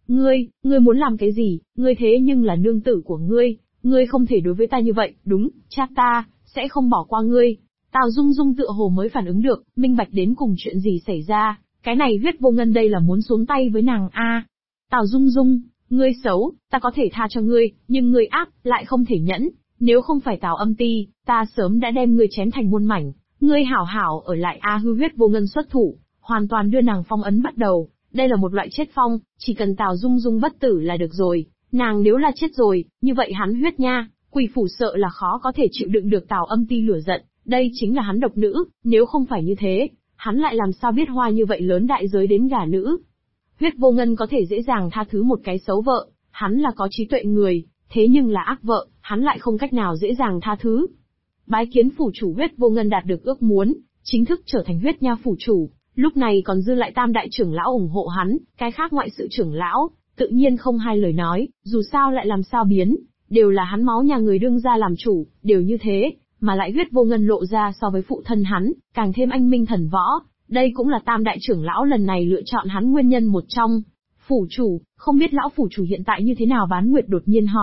Ngươi muốn làm cái gì, ngươi thế nhưng là nương tử của ngươi không thể đối với ta như vậy, đúng, cha ta, sẽ không bỏ qua ngươi. Tào Dung Dung tựa hồ mới phản ứng được, minh bạch đến cùng chuyện gì xảy ra, cái này Huyết Vô Ngân đây là muốn xuống tay với nàng Tào Dung Dung, ngươi xấu, ta có thể tha cho ngươi, nhưng ngươi ác, lại không thể nhẫn, nếu không phải Tào Âm Ti, ta sớm đã đem ngươi chém thành muôn mảnh, ngươi hảo hảo ở lại Huyết Vô Ngân xuất thủ, hoàn toàn đưa nàng phong ấn bắt đầu. Đây là một loại chết phong, chỉ cần Tào Dung Dung bất tử là được rồi, nàng nếu là chết rồi, như vậy hắn Huyết Nha quỷ phủ sợ là khó có thể chịu đựng được Tào Âm Ti lửa giận, đây chính là hắn độc nữ, nếu không phải như thế, hắn lại làm sao biết hoa như vậy lớn đại giới đến gả nữ. Huyết Vô Ngân có thể dễ dàng tha thứ một cái xấu vợ, hắn là có trí tuệ người, thế nhưng là ác vợ, hắn lại không cách nào dễ dàng tha thứ. Bái kiến phủ chủ. Huyết Vô Ngân đạt được ước muốn, chính thức trở thành Huyết Nha phủ chủ. Lúc này còn dư lại tam đại trưởng lão ủng hộ hắn, cái khác ngoại sự trưởng lão, tự nhiên không hai lời nói, dù sao lại làm sao biến, đều là hắn máu nhà người đương ra làm chủ, đều như thế, mà lại Huyết Vô Ngân lộ ra so với phụ thân hắn, càng thêm anh minh thần võ, đây cũng là tam đại trưởng lão lần này lựa chọn hắn nguyên nhân một trong. Phủ chủ, không biết lão phủ chủ hiện tại như thế nào? Bán Nguyệt đột nhiên hỏi,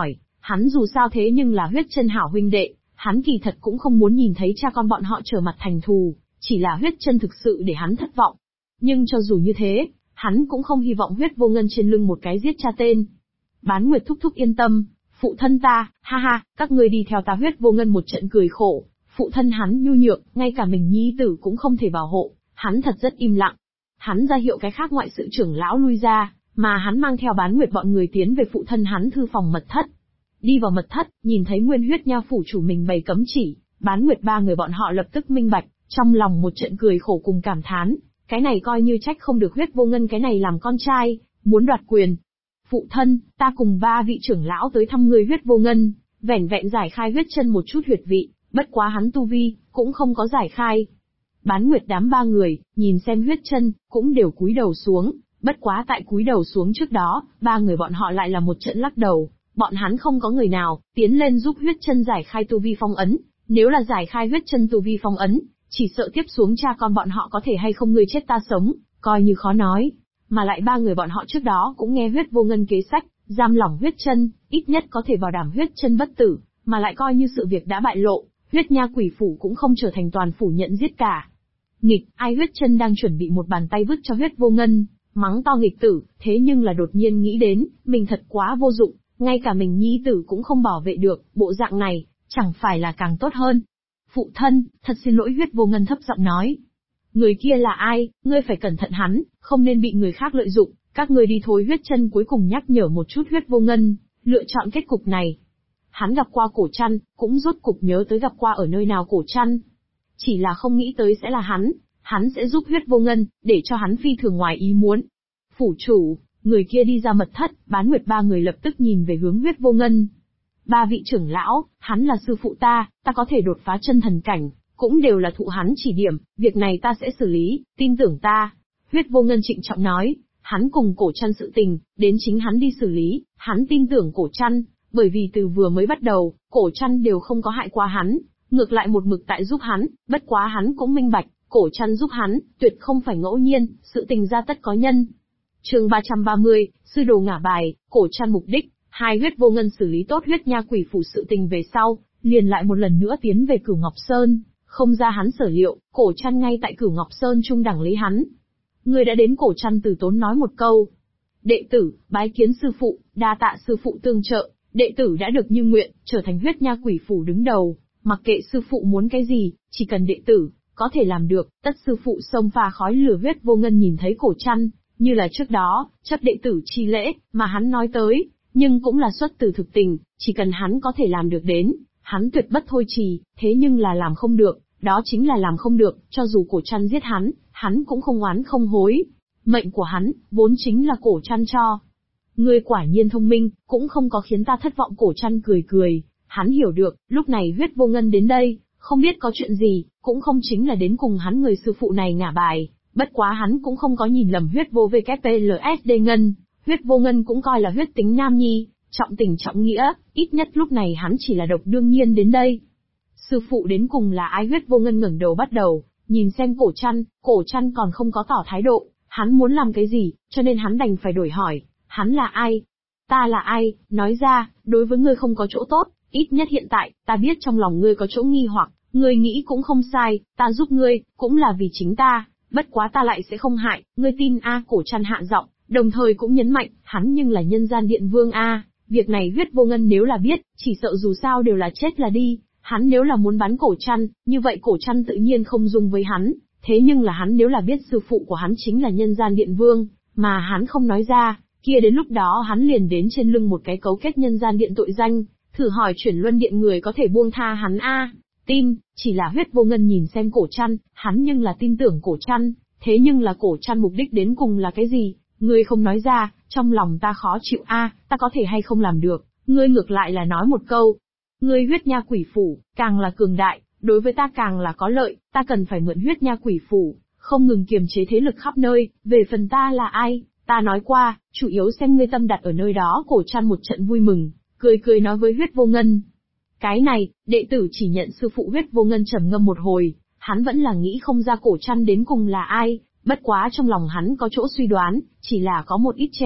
Hắn dù sao thế nhưng là huyết chân hảo huynh đệ, hắn kỳ thật cũng không muốn nhìn thấy cha con bọn họ trở mặt thành thù, chỉ là huyết chân thực sự để hắn thất vọng. Nhưng cho dù như thế, hắn cũng không hy vọng huyết vô ngân trên lưng một cái giết cha tên. Bán Nguyệt thúc thúc yên tâm, phụ thân ta, ha ha, các ngươi đi theo ta. Huyết vô ngân một trận cười khổ, phụ thân hắn nhu nhược, ngay cả mình nhi tử cũng không thể bảo hộ, hắn thật rất im lặng. Hắn ra hiệu cái khác ngoại sự trưởng lão lui ra, mà hắn mang theo Bán Nguyệt bọn người tiến về phụ thân hắn thư phòng mật thất. Đi vào mật thất, nhìn thấy Nguyên Huyết Nha phủ chủ mình bày cấm chỉ, Bán Nguyệt ba người bọn họ lập tức minh bạch, trong lòng một trận cười khổ cùng cảm thán, cái này coi như trách không được huyết vô ngân cái này làm con trai, muốn đoạt quyền. Phụ thân, ta cùng 3 vị trưởng lão tới thăm người. Huyết vô ngân, vẻn vẹn giải khai huyết chân một chút huyệt vị, bất quá hắn tu vi, cũng không có giải khai. Bán Nguyệt đám 3 người, nhìn xem huyết chân, cũng đều cúi đầu xuống, bất quá tại cúi đầu xuống trước đó, 3 người bọn họ lại là một trận lắc đầu, bọn hắn không có người nào, tiến lên giúp huyết chân giải khai tu vi phong ấn, nếu là giải khai huyết chân tu vi phong ấn, chỉ sợ tiếp xuống cha con bọn họ có thể hay không ngươi chết ta sống, coi như khó nói. Mà lại 3 người bọn họ trước đó cũng nghe huyết vô ngân kế sách, giam lỏng huyết chân, ít nhất có thể bảo đảm huyết chân bất tử, mà lại coi như sự việc đã bại lộ, huyết nha quỷ phủ cũng không trở thành toàn phủ nhận giết cả. Nghịch, ai huyết chân đang chuẩn bị một bàn tay vứt cho huyết vô ngân, mắng to nghịch tử, thế nhưng là đột nhiên nghĩ đến, mình thật quá vô dụng, ngay cả mình nhi tử cũng không bảo vệ được, bộ dạng này, chẳng phải là càng tốt hơn. Phụ thân, thật xin lỗi. Huyết vô ngân thấp giọng nói. Người kia là ai, ngươi phải cẩn thận hắn, không nên bị người khác lợi dụng, các ngươi đi thôi. Huyết chân cuối cùng nhắc nhở một chút huyết vô ngân, lựa chọn kết cục này. Hắn gặp qua cổ trăn, cũng rốt cục nhớ tới gặp qua ở nơi nào cổ trăn. Chỉ là không nghĩ tới sẽ là hắn sẽ giúp huyết vô ngân, để cho hắn phi thường ngoài ý muốn. Phủ chủ, người kia đi ra mật thất, Bán Nguyệt 3 người lập tức nhìn về hướng huyết vô ngân. 3 vị trưởng lão, hắn là sư phụ ta có thể đột phá chân thần cảnh, cũng đều là thụ hắn chỉ điểm, việc này ta sẽ xử lý, tin tưởng ta. Huyết vô ngân trịnh trọng nói, hắn cùng cổ trăn sự tình, đến chính hắn đi xử lý, hắn tin tưởng cổ trăn, bởi vì từ vừa mới bắt đầu, cổ trăn đều không có hại qua hắn, ngược lại một mực tại giúp hắn, bất quá hắn cũng minh bạch, cổ trăn giúp hắn, tuyệt không phải ngẫu nhiên, sự tình ra tất có nhân. Chương 330, sư đồ ngả bài, cổ trăn mục đích. Hai huyết vô ngân xử lý tốt huyết nha quỷ phủ sự tình về sau, liền lại một lần nữa tiến về Cửu Ngọc Sơn, không ra hắn sở liệu, cổ trăn ngay tại Cửu Ngọc Sơn trung đẳng lấy hắn. Người đã đến. Cổ trăn từ tốn nói một câu. Đệ tử, bái kiến sư phụ, đa tạ sư phụ tương trợ, đệ tử đã được như nguyện, trở thành huyết nha quỷ phủ đứng đầu, mặc kệ sư phụ muốn cái gì, chỉ cần đệ tử có thể làm được, tất sư phụ xông pha khói lửa. Huyết vô ngân nhìn thấy cổ trăn, như là trước đó, chấp đệ tử chi lễ, mà hắn nói tới, nhưng cũng là xuất từ thực tình, chỉ cần hắn có thể làm được đến, hắn tuyệt bất thôi trì, thế nhưng là làm không được, đó chính là làm không được, cho dù cổ trăn giết hắn cũng không oán không hối. Mệnh của hắn, vốn chính là cổ trăn cho. Ngươi quả nhiên thông minh, cũng không có khiến ta thất vọng. Cổ trăn cười cười, hắn hiểu được, lúc này huyết vô ngân đến đây, không biết có chuyện gì, cũng không chính là đến cùng hắn người sư phụ này ngả bài, bất quá hắn cũng không có nhìn lầm huyết vô VKPLSD ngân. Huyết vô ngân cũng coi là huyết tính nam nhi, trọng tình trọng nghĩa, ít nhất lúc này hắn chỉ là độc đương nhiên đến đây. Sư phụ đến cùng là ai? Huyết vô ngân ngẩng đầu bắt đầu, nhìn xem cổ trăn còn không có tỏ thái độ, hắn muốn làm cái gì, cho nên hắn đành phải đổi hỏi, hắn là ai? Ta là ai, nói ra, đối với ngươi không có chỗ tốt, ít nhất hiện tại, ta biết trong lòng ngươi có chỗ nghi hoặc, ngươi nghĩ cũng không sai, ta giúp ngươi, cũng là vì chính ta, bất quá ta lại sẽ không hại, ngươi tin a? Cổ trăn hạ giọng. Đồng thời cũng nhấn mạnh, hắn nhưng là nhân gian điện vương a, việc này huyết vô ngân nếu là biết, chỉ sợ dù sao đều là chết là đi, hắn nếu là muốn bắn cổ trăn, như vậy cổ trăn tự nhiên không dung với hắn, thế nhưng là hắn nếu là biết sư phụ của hắn chính là nhân gian điện vương, mà hắn không nói ra, kia đến lúc đó hắn liền đến trên lưng một cái cấu kết nhân gian điện tội danh, thử hỏi chuyển luân điện người có thể buông tha hắn a? Tin, chỉ là huyết vô ngân nhìn xem cổ trăn, hắn nhưng là tin tưởng cổ trăn, thế nhưng là cổ trăn mục đích đến cùng là cái gì? Ngươi không nói ra, trong lòng ta khó chịu a, ta có thể hay không làm được, ngươi ngược lại là nói một câu. Ngươi huyết nha quỷ phủ, càng là cường đại, đối với ta càng là có lợi, ta cần phải mượn huyết nha quỷ phủ, không ngừng kiềm chế thế lực khắp nơi, về phần ta là ai, ta nói qua, chủ yếu xem ngươi tâm đặt ở nơi đó. Cổ trăn một trận vui mừng, cười cười nói với huyết vô ngân. Cái này, đệ tử chỉ nhận sư phụ. Huyết vô ngân trầm ngâm một hồi, hắn vẫn là nghĩ không ra cổ trăn đến cùng là ai. Bất quá trong lòng hắn có chỗ suy đoán, chỉ là có một ít treo,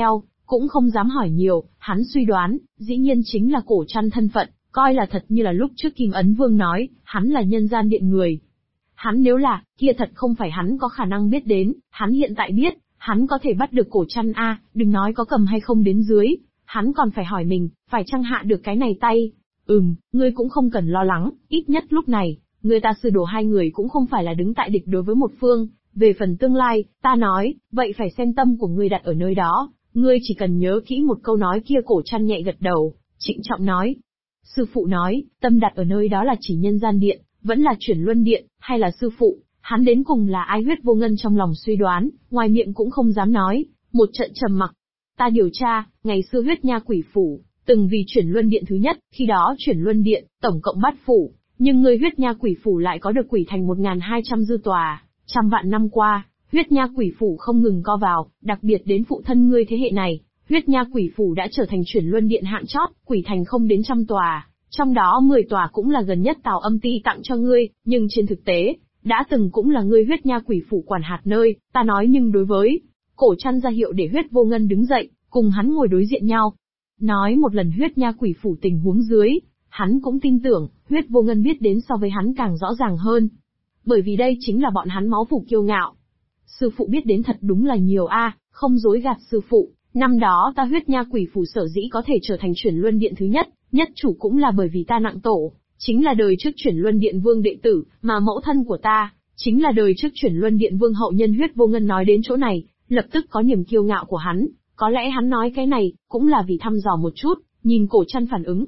cũng không dám hỏi nhiều, hắn suy đoán, dĩ nhiên chính là Cổ Trăn thân phận, coi là thật như là lúc trước Kim Ấn Vương nói, hắn là nhân gian điện người. Hắn nếu là, kia thật không phải hắn có khả năng biết đến, hắn hiện tại biết, hắn có thể bắt được Cổ Trăn đừng nói có cầm hay không đến dưới, hắn còn phải hỏi mình, phải chăng hạ được cái này tay. Ngươi cũng không cần lo lắng, ít nhất lúc này, người ta sư đồ hai người cũng không phải là đứng tại địch đối với một phương, về phần tương lai, ta nói, vậy phải xem tâm của ngươi đặt ở nơi đó, ngươi chỉ cần nhớ kỹ một câu nói kia. Cổ Trăn nhẹ gật đầu, trịnh trọng nói. Sư phụ nói, tâm đặt ở nơi đó là chỉ nhân gian điện, vẫn là chuyển luân điện, hay là sư phụ, hắn đến cùng là ai? Huyết Vô Ngân trong lòng suy đoán, ngoài miệng cũng không dám nói, một trận trầm mặc. Ta điều tra, ngày xưa Huyết Nha Quỷ Phủ, từng vì chuyển luân điện thứ nhất, khi đó chuyển luân điện, tổng cộng bát phủ, nhưng ngươi Huyết Nha Quỷ Phủ lại có được quỷ thành 1200 dư tòa, trăm vạn năm qua, Huyết Nha Quỷ Phủ không ngừng co vào, đặc biệt đến phụ thân ngươi thế hệ này, Huyết Nha Quỷ Phủ đã trở thành chuyển luân điện hạng chót, quỷ thành không đến trăm tòa, trong đó 10 tòa cũng là gần nhất Tào Âm Ti tặng cho ngươi, nhưng trên thực tế, đã từng cũng là ngươi Huyết Nha Quỷ Phủ quản hạt nơi, ta nói. Nhưng đối với Cổ Trăn ra hiệu để Huyết Vô Ngân đứng dậy, cùng hắn ngồi đối diện nhau. Nói một lần Huyết Nha Quỷ Phủ tình huống dưới, hắn cũng tin tưởng, Huyết Vô Ngân biết đến so với hắn càng rõ ràng hơn. Bởi vì đây chính là bọn hắn máu phủ kiêu ngạo. Sư phụ biết đến thật đúng là nhiều không dối gạt sư phụ, năm đó ta Huyết Nha Quỷ Phủ sở dĩ có thể trở thành chuyển luân điện thứ nhất, nhất chủ cũng là bởi vì ta nặng tổ, chính là đời trước chuyển luân điện vương đệ tử, mà mẫu thân của ta, chính là đời trước chuyển luân điện vương hậu nhân. Huyết Vô Ngân nói đến chỗ này, lập tức có niềm kiêu ngạo của hắn, có lẽ hắn nói cái này, cũng là vì thăm dò một chút, nhìn Cổ Trăn phản ứng.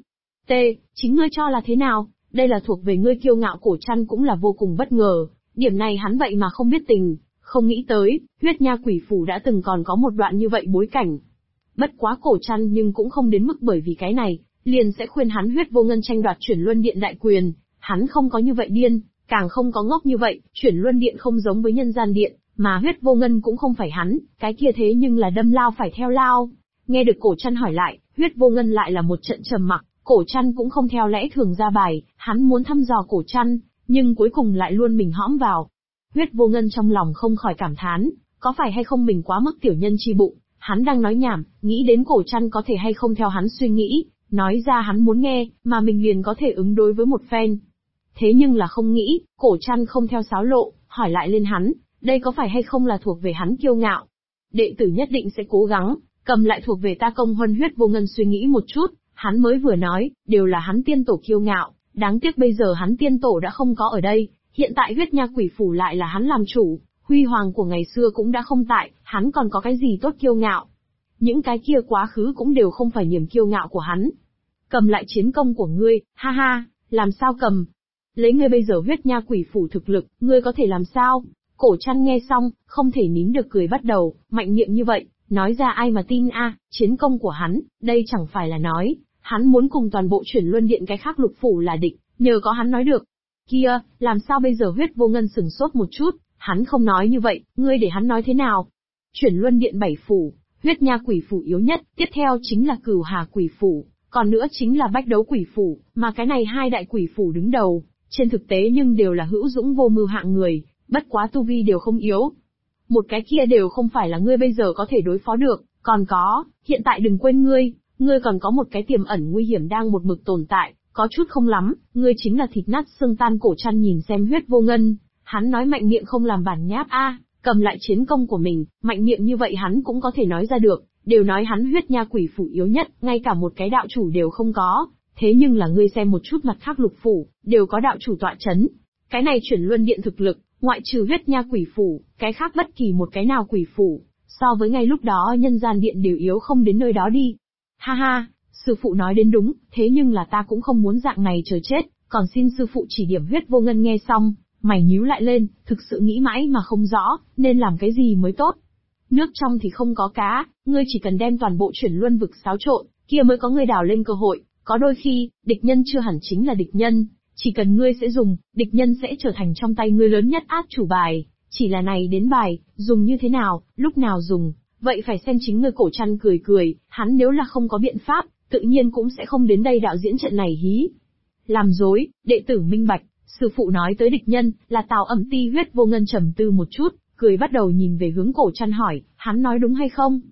Chính ngươi cho là thế nào, đây là thuộc về ngươi kiêu ngạo. Cổ Trăn cũng là vô cùng bất ngờ, điểm này hắn vậy mà không biết tình, không nghĩ tới, Huyết Nha Quỷ Phủ đã từng còn có một đoạn như vậy bối cảnh. Bất quá Cổ Trăn nhưng cũng không đến mức bởi vì cái này, liền sẽ khuyên hắn Huyết Vô Ngân tranh đoạt chuyển luân điện đại quyền, hắn không có như vậy điên, càng không có ngốc như vậy. Chuyển luân điện không giống với nhân gian điện, mà Huyết Vô Ngân cũng không phải hắn, cái kia thế nhưng là đâm lao phải theo lao. Nghe được Cổ Trăn hỏi lại, Huyết Vô Ngân lại là một trận trầm mặc. Cổ Trăn cũng không theo lẽ thường ra bài, hắn muốn thăm dò Cổ Trăn, nhưng cuối cùng lại luôn mình hõm vào. Huyết Vô Ngân trong lòng không khỏi cảm thán, có phải hay không mình quá mức tiểu nhân chi bụng, hắn đang nói nhảm, nghĩ đến Cổ Trăn có thể hay không theo hắn suy nghĩ, nói ra hắn muốn nghe, mà mình liền có thể ứng đối với một phen. Thế nhưng là không nghĩ, Cổ Trăn không theo sáo lộ, hỏi lại lên hắn, đây có phải hay không là thuộc về hắn kiêu ngạo. Đệ tử nhất định sẽ cố gắng, cầm lại thuộc về ta công huân. Huyết Vô Ngân suy nghĩ một chút, hắn mới vừa nói, đều là hắn tiên tổ kiêu ngạo, đáng tiếc bây giờ hắn tiên tổ đã không có ở đây, hiện tại Huyết Nha Quỷ Phủ lại là hắn làm chủ, huy hoàng của ngày xưa cũng đã không tại, hắn còn có cái gì tốt kiêu ngạo. Những cái kia quá khứ cũng đều không phải niềm kiêu ngạo của hắn. Cầm lại chiến công của ngươi, ha ha, làm sao cầm? Lấy ngươi bây giờ Huyết Nha Quỷ Phủ thực lực, ngươi có thể làm sao? Cổ Trăn nghe xong, không thể nín được cười bắt đầu, mạnh miệng như vậy, nói ra ai mà tin chiến công của hắn, đây chẳng phải là nói, hắn muốn cùng toàn bộ chuyển luân điện cái khác lục phủ là địch, nhờ có hắn nói được. Kia, làm sao bây giờ? Huyết Vô Ngân sửng sốt một chút, hắn không nói như vậy, ngươi để hắn nói thế nào? Chuyển luân điện 7 phủ, Huyết Nha Quỷ Phủ yếu nhất, tiếp theo chính là Cửu Hà Quỷ Phủ, còn nữa chính là Bách Đấu Quỷ Phủ, mà cái này hai đại quỷ phủ đứng đầu, trên thực tế nhưng đều là hữu dũng vô mưu hạng người, bất quá tu vi đều không yếu. Một cái kia đều không phải là ngươi bây giờ có thể đối phó được, còn có, hiện tại đừng quên ngươi còn có một cái tiềm ẩn nguy hiểm đang một mực tồn tại, có chút không lắm, ngươi chính là thịt nát xương tan. Cổ Trăn nhìn xem Huyết Vô Ngân, hắn nói mạnh miệng không làm bản nháp cầm lại chiến công của mình, mạnh miệng như vậy hắn cũng có thể nói ra được, đều nói hắn Huyết Nha Quỷ Phủ yếu nhất, ngay cả một cái đạo chủ đều không có, thế nhưng là ngươi xem một chút mặt khác lục phủ, đều có đạo chủ tọa chấn. Cái này chuyển luân điện thực lực, ngoại trừ Huyết Nha Quỷ Phủ, cái khác bất kỳ một cái nào quỷ phủ, so với ngay lúc đó nhân gian điện đều yếu không đến nơi đó đi. Ha ha, sư phụ nói đến đúng, thế nhưng là ta cũng không muốn dạng này chờ chết, còn xin sư phụ chỉ điểm. Huyết Vô Ngân nghe xong, mày nhíu lại lên, thực sự nghĩ mãi mà không rõ, nên làm cái gì mới tốt. Nước trong thì không có cá, ngươi chỉ cần đem toàn bộ chuyển luân vực xáo trộn, kia mới có ngươi đào lên cơ hội, có đôi khi, địch nhân chưa hẳn chính là địch nhân, chỉ cần ngươi sẽ dùng, địch nhân sẽ trở thành trong tay ngươi lớn nhất át chủ bài, chỉ là này đến bài, dùng như thế nào, lúc nào dùng, vậy phải xem chính ngươi. Cổ Trăn cười cười, hắn nếu là không có biện pháp, tự nhiên cũng sẽ không đến đây đạo diễn trận này hí. Làm dối, đệ tử minh bạch, sư phụ nói tới địch nhân, là Tào Âm Ti. Huyết Vô Ngân trầm tư một chút, cười bắt đầu nhìn về hướng Cổ Trăn hỏi, hắn nói đúng hay không?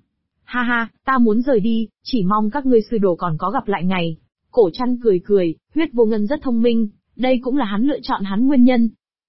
Ha ha, ta muốn rời đi, chỉ mong các ngươi sư đồ còn có gặp lại ngày. Cổ Trăn cười cười, Huyết Vô Ngân rất thông minh, đây cũng là hắn lựa chọn hắn nguyên nhân.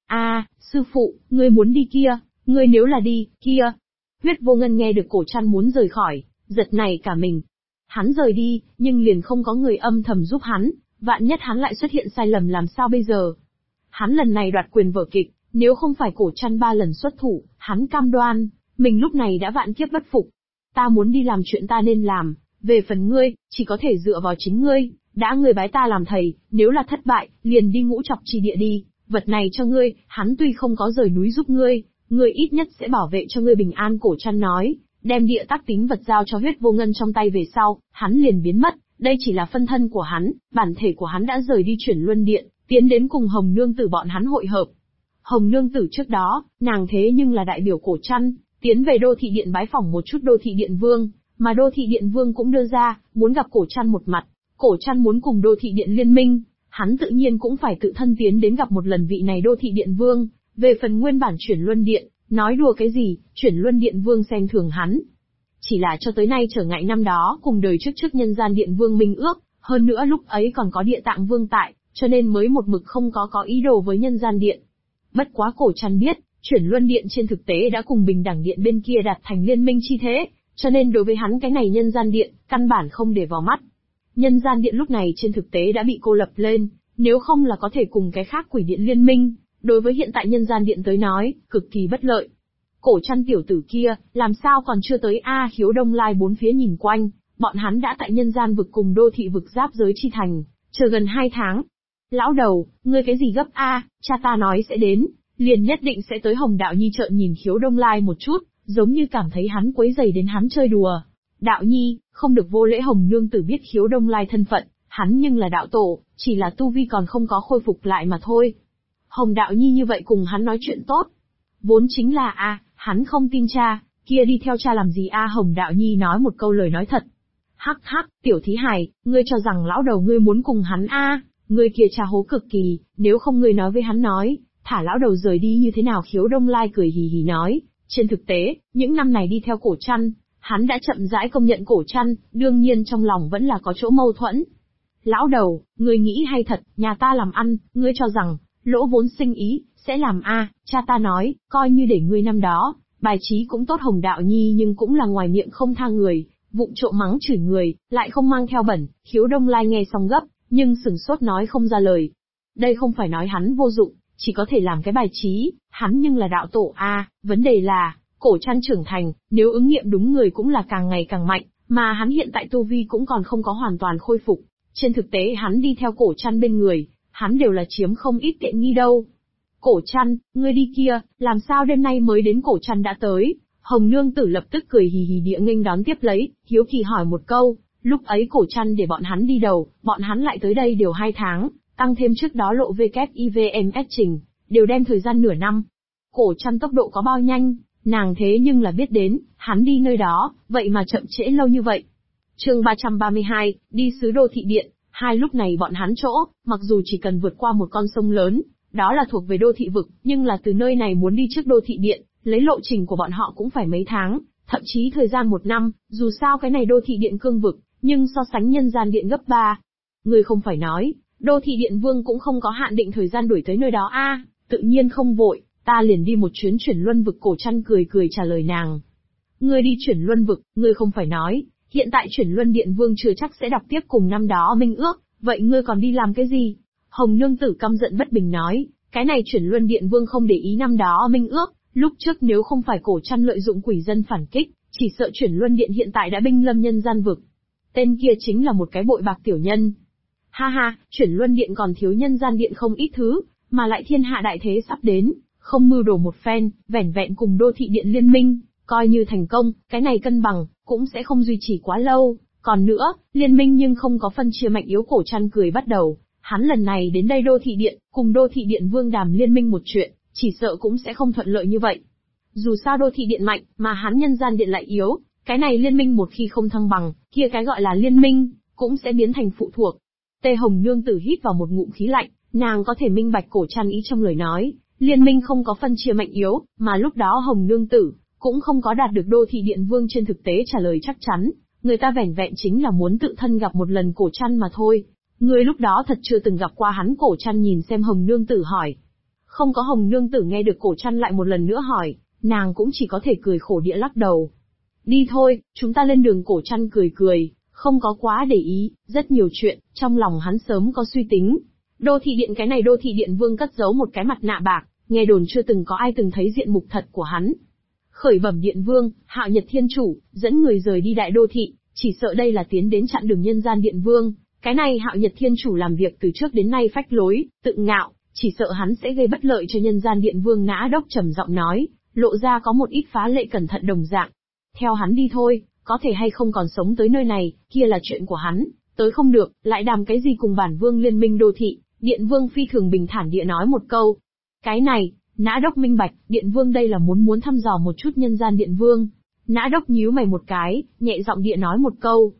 Sư phụ, ngươi muốn đi kia, ngươi nếu là đi, kia. Huyết Vô Ngân nghe được Cổ Trăn muốn rời khỏi, giật nảy cả mình. Hắn rời đi, nhưng liền không có người âm thầm giúp hắn, vạn nhất hắn lại xuất hiện sai lầm làm sao bây giờ. Hắn lần này đoạt quyền vở kịch, nếu không phải Cổ Trăn 3 lần xuất thủ, hắn cam đoan, mình lúc này đã vạn kiếp bất phục. Ta muốn đi làm chuyện ta nên làm, về phần ngươi, chỉ có thể dựa vào chính ngươi, đã ngươi bái ta làm thầy, nếu là thất bại, liền đi Ngũ Trọc Chi Địa đi, vật này cho ngươi, hắn tuy không có rời núi giúp ngươi ít nhất sẽ bảo vệ cho ngươi bình an. Cổ Trăn nói, đem địa tắc tín vật giao cho Huyết Vô Ngân trong tay về sau, hắn liền biến mất, đây chỉ là phân thân của hắn, bản thể của hắn đã rời đi Chuyển Luân Điện, tiến đến cùng Hồng Nương Tử bọn hắn hội hợp. Hồng Nương Tử trước đó, nàng thế nhưng là đại biểu Cổ Trăn, tiến về Đô Thị Điện bái phỏng một chút Đô Thị Điện Vương, mà Đô Thị Điện Vương cũng đưa ra, muốn gặp Cổ Trăn một mặt, Cổ Trăn muốn cùng Đô Thị Điện liên minh, hắn tự nhiên cũng phải tự thân tiến đến gặp một lần vị này Đô Thị Điện Vương. Về phần nguyên bản Chuyển Luân Điện, nói đùa cái gì, Chuyển Luân Điện Vương xem thường hắn. Chỉ là cho tới nay trở ngại năm đó cùng đời trước Nhân Gian Điện Vương minh ước, hơn nữa lúc ấy còn có Địa Tạng Vương tại, cho nên mới một mực không có ý đồ với Nhân Gian Điện. Bất quá Cổ Trăn biết, Chuyển Luân Điện trên thực tế đã cùng Bình Đẳng Điện bên kia đạt thành liên minh chi thế, cho nên đối với hắn cái này Nhân Gian Điện, căn bản không để vào mắt. Nhân Gian Điện lúc này trên thực tế đã bị cô lập lên, nếu không là có thể cùng cái khác Quỷ Điện liên minh, đối với hiện tại Nhân Gian Điện tới nói, cực kỳ bất lợi. Cổ Trăn tiểu tử kia, làm sao còn chưa tới Khiếu Đông Lai bốn phía nhìn quanh, bọn hắn đã tại Nhân Gian vực cùng Đô Thị vực giáp giới chi thành, chờ gần 2 tháng. Lão đầu, ngươi cái gì gấp cha ta nói sẽ đến, liền nhất định sẽ tới. Hồng Đạo Nhi trợn nhìn Khiếu Đông Lai một chút, giống như cảm thấy hắn quấy rầy đến hắn chơi đùa. Đạo Nhi, không được vô lễ. Hồng Nương Tử biết Khiếu Đông Lai thân phận, hắn nhưng là đạo tổ, chỉ là tu vi còn không có khôi phục lại mà thôi. Hồng Đạo Nhi như vậy cùng hắn nói chuyện tốt. Vốn chính là hắn không tin cha, kia đi theo cha làm gì Hồng Đạo Nhi nói một câu lời nói thật. Hắc hắc, tiểu thí hài, ngươi cho rằng lão đầu ngươi muốn cùng hắn ngươi kia cha hố cực kỳ, nếu không ngươi nói với hắn nói, thả lão đầu rời đi như thế nào. Khiếu Đông Lai cười hì hì nói, trên thực tế, những năm này đi theo Cổ Trăn, hắn đã chậm rãi công nhận Cổ Trăn, đương nhiên trong lòng vẫn là có chỗ mâu thuẫn. Lão đầu, ngươi nghĩ hay thật, nhà ta làm ăn, ngươi cho rằng, lỗ vốn sinh ý, sẽ làm cha ta nói, coi như để ngươi năm đó, bài trí cũng tốt. Hồng Đạo Nhi nhưng cũng là ngoài miệng không tha người, vụng trộm mắng chửi người, lại không mang theo bẩn. Khiếu Đông Lai nghe xong gấp, nhưng sửng sốt nói không ra lời. Đây không phải nói hắn vô dụng, chỉ có thể làm cái bài trí, hắn nhưng là đạo tổ vấn đề là, Cổ Trăn trưởng thành, nếu ứng nghiệm đúng người cũng là càng ngày càng mạnh, mà hắn hiện tại tu vi cũng còn không có hoàn toàn khôi phục. Trên thực tế hắn đi theo Cổ Trăn bên người, hắn đều là chiếm không ít tiện nghi đâu. Cổ Trăn, ngươi đi kia, làm sao đêm nay mới đến? Cổ Trăn đã tới. Hồng Nương Tử lập tức cười hì hì địa nghênh đón tiếp lấy, hiếu kỳ hỏi một câu, lúc ấy Cổ Trăn để bọn hắn đi đầu, bọn hắn lại tới đây đều 2 tháng, tăng thêm trước đó lộ WIVMS trình, đều đem thời gian nửa năm. Cổ Trăn tốc độ có bao nhanh, nàng thế nhưng là biết đến, hắn đi nơi đó, vậy mà chậm trễ lâu như vậy. Chương 332, đi xứ Đô Thị Điện. Lúc này bọn hắn chỗ, mặc dù chỉ cần vượt qua một con sông lớn, đó là thuộc về Đô Thị vực, nhưng là từ nơi này muốn đi trước Đô Thị Điện, lấy lộ trình của bọn họ cũng phải mấy tháng, thậm chí thời gian 1 năm, dù sao cái này Đô Thị Điện cương vực, nhưng so sánh Nhân Gian Điện gấp 3. Người không phải nói, Đô Thị Điện Vương cũng không có hạn định thời gian đuổi tới nơi đó tự nhiên không vội, ta liền đi một chuyến Chuyển Luân vực. Cổ Trăn cười cười trả lời nàng. Ngươi đi Chuyển Luân vực, ngươi không phải nói, hiện tại Chuyển Luân Điện Vương chưa chắc sẽ đọc tiếp cùng năm đó minh ước, vậy ngươi còn đi làm cái gì? Hồng Nương Tử căm giận bất bình nói, cái này Chuyển Luân Điện Vương không để ý năm đó minh ước, lúc trước nếu không phải Cổ Trăn lợi dụng quỷ dân phản kích, chỉ sợ Chuyển Luân Điện hiện tại đã binh lâm Nhân Gian vực. Tên kia chính là một cái bội bạc tiểu nhân. Ha ha, Chuyển Luân Điện còn thiếu Nhân Gian Điện không ít thứ, mà lại thiên hạ đại thế sắp đến, không mưu đồ một phen, vẻn vẹn cùng Đô Thị Điện liên minh, coi như thành công, cái này cân bằng, cũng sẽ không duy trì quá lâu. Còn nữa, liên minh nhưng không có phân chia mạnh yếu. Cổ Trăn cười bắt đầu, hắn lần này đến đây Đô Thị Điện, cùng Đô Thị Điện Vương đàm liên minh một chuyện, chỉ sợ cũng sẽ không thuận lợi như vậy. Dù sao Đô Thị Điện mạnh, mà hắn Nhân Gian Điện lại yếu, cái này liên minh một khi không thăng bằng, kia cái gọi là liên minh, cũng sẽ biến thành phụ thuộc. Tê Hồng Nương Tử hít vào một ngụm khí lạnh, nàng có thể minh bạch Cổ Trăn ý trong lời nói, liên minh không có phân chia mạnh yếu, mà lúc đó Hồng Nương Tử cũng không có đạt được đô thị điện vương trên thực tế trả lời chắc chắn, người ta vẻn vẹn chính là muốn tự thân gặp một lần Cổ Trăn mà thôi. Ngươi lúc đó thật chưa từng gặp qua hắn. Cổ Trăn nhìn xem Hồng Nương Tử hỏi. Không có. Hồng Nương Tử nghe được Cổ Trăn lại một lần nữa hỏi, nàng cũng chỉ có thể cười khổ địa lắc đầu. Đi thôi, chúng ta lên đường. Cổ Trăn cười cười, không có quá để ý, rất nhiều chuyện, trong lòng hắn sớm có suy tính. Đô thị điện, cái này đô thị điện vương cất giấu một cái mặt nạ bạc, nghe đồn chưa từng có ai từng thấy diện mục thật của hắn. Khởi bẩm điện vương, Hạo Nhật Thiên Chủ, dẫn người rời đi đại đô thị, chỉ sợ đây là tiến đến chặn đường nhân gian điện vương. Cái này Hạo Nhật Thiên Chủ làm việc từ trước đến nay phách lối, tự ngạo, chỉ sợ hắn sẽ gây bất lợi cho nhân gian điện vương. Nã Đốc trầm giọng nói, lộ ra có một ít phá lệ cẩn thận đồng dạng. Theo hắn đi thôi, có thể hay không còn sống tới nơi này, kia là chuyện của hắn, tới không được, lại đàm cái gì cùng bản vương liên minh đô thị. Điện vương phi thường bình thản địa nói một câu. Cái này, Nã Đốc minh bạch, điện vương đây là muốn thăm dò một chút nhân gian điện vương. Nã Đốc nhíu mày một cái, nhẹ giọng địa nói một câu.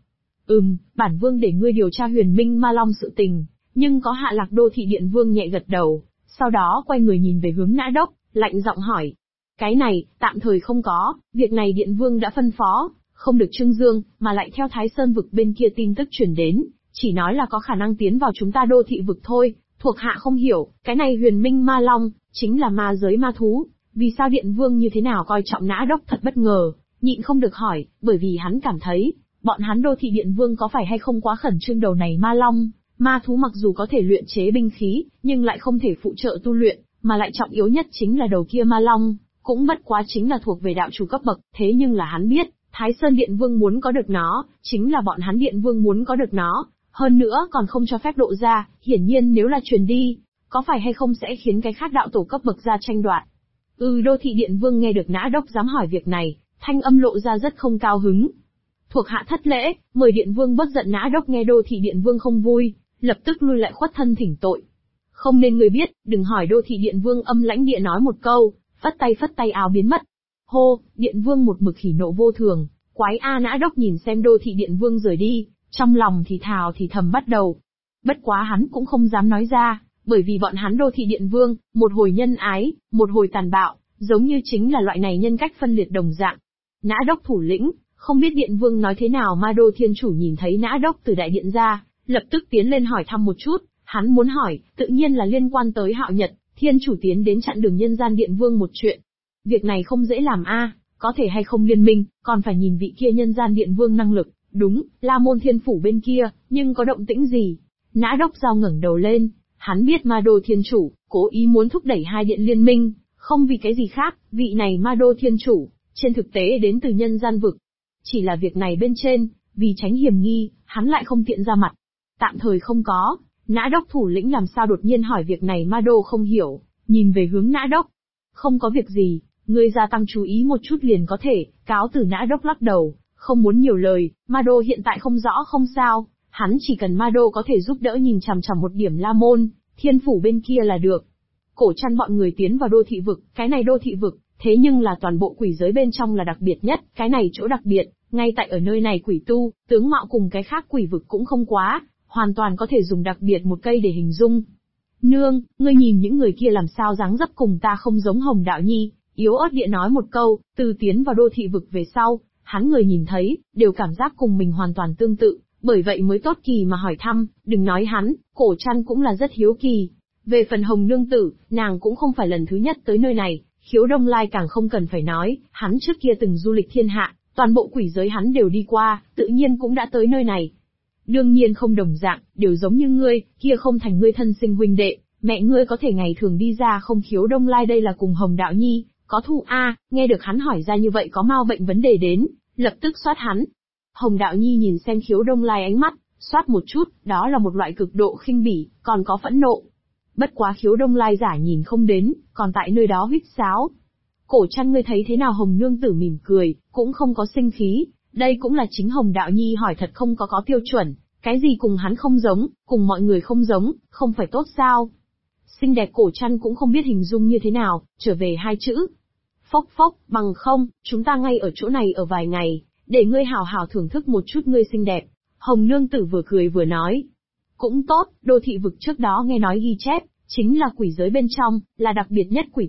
Bản vương để ngươi điều tra Huyền Minh Ma Long sự tình, nhưng có hạ lạc. Đô thị điện vương nhẹ gật đầu, sau đó quay người nhìn về hướng Nã Đốc, lạnh giọng hỏi. Cái này, tạm thời không có, việc này điện vương đã phân phó, không được trưng dương, mà lại theo Thái Sơn vực bên kia tin tức truyền đến, chỉ nói là có khả năng tiến vào chúng ta đô thị vực thôi. Thuộc hạ không hiểu, cái này Huyền Minh Ma Long, chính là ma giới ma thú, vì sao điện vương như thế nào coi trọng. Nã Đốc thật bất ngờ, nhịn không được hỏi, bởi vì hắn cảm thấy, bọn hắn đô thị điện vương có phải hay không quá khẩn trương. Đầu này ma long, ma thú mặc dù có thể luyện chế binh khí, nhưng lại không thể phụ trợ tu luyện, mà lại trọng yếu nhất chính là đầu kia ma long, cũng bất quá chính là thuộc về đạo chủ cấp bậc. Thế nhưng là hắn biết, Thái Sơn điện vương muốn có được nó, chính là bọn hắn điện vương muốn có được nó, hơn nữa còn không cho phép độ ra. Hiển nhiên nếu là truyền đi, có phải hay không sẽ khiến cái khác đạo tổ cấp bậc ra tranh đoạt. Đô thị điện vương nghe được Nã Đốc dám hỏi việc này, thanh âm lộ ra rất không cao hứng. Thuộc hạ thất lễ, mời điện vương bất giận. Nã Đốc nghe đô thị điện vương không vui, lập tức lui lại khuất thân thỉnh tội. Không nên người biết, đừng hỏi. Đô thị điện vương âm lãnh địa nói một câu, phất tay áo biến mất. Hô, điện vương một mực hỉ nộ vô thường, quái a. Nã Đốc nhìn xem đô thị điện vương rời đi, trong lòng thì thào thì thầm bắt đầu. Bất quá hắn cũng không dám nói ra, bởi vì bọn hắn đô thị điện vương, một hồi nhân ái, một hồi tàn bạo, giống như chính là loại này nhân cách phân liệt đồng dạng. Nã Đốc thủ lĩnh, không biết điện vương nói thế nào. Ma Đô Thiên Chủ nhìn thấy Nã Đốc từ đại điện ra, lập tức tiến lên hỏi thăm một chút. Hắn muốn hỏi, tự nhiên là liên quan tới Hạo Nhật Thiên Chủ tiến đến chặn đường nhân gian điện vương một chuyện. Việc này không dễ làm a, có thể hay không liên minh, còn phải nhìn vị kia nhân gian điện vương năng lực. Đúng, La Môn Thiên Phủ bên kia, nhưng có động tĩnh gì? Nã Đốc Giao ngẩng đầu lên, hắn biết Ma Đô Thiên Chủ cố ý muốn thúc đẩy hai điện liên minh, không vì cái gì khác. Vị này Ma Đô Thiên Chủ, trên thực tế đến từ nhân gian vực. Chỉ là việc này bên trên, vì tránh hiểm nghi, hắn lại không tiện ra mặt. Tạm thời không có. Nã Đốc thủ lĩnh làm sao đột nhiên hỏi việc này. Ma Đô không hiểu, nhìn về hướng Nã Đốc. Không có việc gì, ngươi gia tăng chú ý một chút liền có thể. Cáo từ. Nã Đốc lắc đầu, không muốn nhiều lời. Ma Đô hiện tại không rõ không sao, hắn chỉ cần Ma Đô có thể giúp đỡ nhìn chằm chằm một điểm La Môn Thiên Phủ bên kia là được. Cổ Trăn bọn người tiến vào đô thị vực, cái này đô thị vực, thế nhưng là toàn bộ quỷ giới bên trong là đặc biệt nhất. Cái này chỗ đặc biệt, ngay tại ở nơi này quỷ tu, tướng mạo cùng cái khác quỷ vực cũng không quá, hoàn toàn có thể dùng đặc biệt một cây để hình dung. Nương, ngươi nhìn những người kia làm sao dáng dấp cùng ta không giống. Hồng Đạo Nhi yếu ớt địa nói một câu. Từ tiến vào đô thị vực về sau, hắn người nhìn thấy, đều cảm giác cùng mình hoàn toàn tương tự, bởi vậy mới tốt kỳ mà hỏi thăm. Đừng nói hắn, Cổ Trăn cũng là rất hiếu kỳ. Về phần Hồng Nương Tử, nàng cũng không phải lần thứ nhất tới nơi này. Khiếu Đông Lai càng không cần phải nói, hắn trước kia từng du lịch thiên hạ, toàn bộ quỷ giới hắn đều đi qua, tự nhiên cũng đã tới nơi này. Đương nhiên không đồng dạng, đều giống như ngươi, kia không thành ngươi thân sinh huynh đệ, mẹ ngươi có thể ngày thường đi ra không. Khiếu Đông Lai đây là cùng Hồng Đạo Nhi, có thù a. Nghe được hắn hỏi ra như vậy có mau bệnh vấn đề đến, lập tức xoát hắn. Hồng Đạo Nhi nhìn xem Khiếu Đông Lai ánh mắt, xoát một chút, đó là một loại cực độ khinh bỉ, còn có phẫn nộ. Bất quá Khiếu Đông Lai giả nhìn không đến, còn tại nơi đó huýt sáo. Cổ Trăn ngươi thấy thế nào? Hồng Nương Tử mỉm cười, cũng không có sinh khí. Đây cũng là chính Hồng Đạo Nhi hỏi thật không có tiêu chuẩn, cái gì cùng hắn không giống, cùng mọi người không giống, không phải tốt sao? Xinh đẹp. Cổ Trăn cũng không biết hình dung như thế nào, trở về hai chữ. Phốc phốc, bằng không, chúng ta ngay ở chỗ này ở vài ngày, để ngươi hào hào thưởng thức một chút ngươi xinh đẹp. Hồng Nương Tử vừa cười vừa nói. Cũng tốt, đô thị vực trước đó nghe nói ghi chép, chính là quỷ giới bên trong, là đặc biệt nhất quỷ tộc,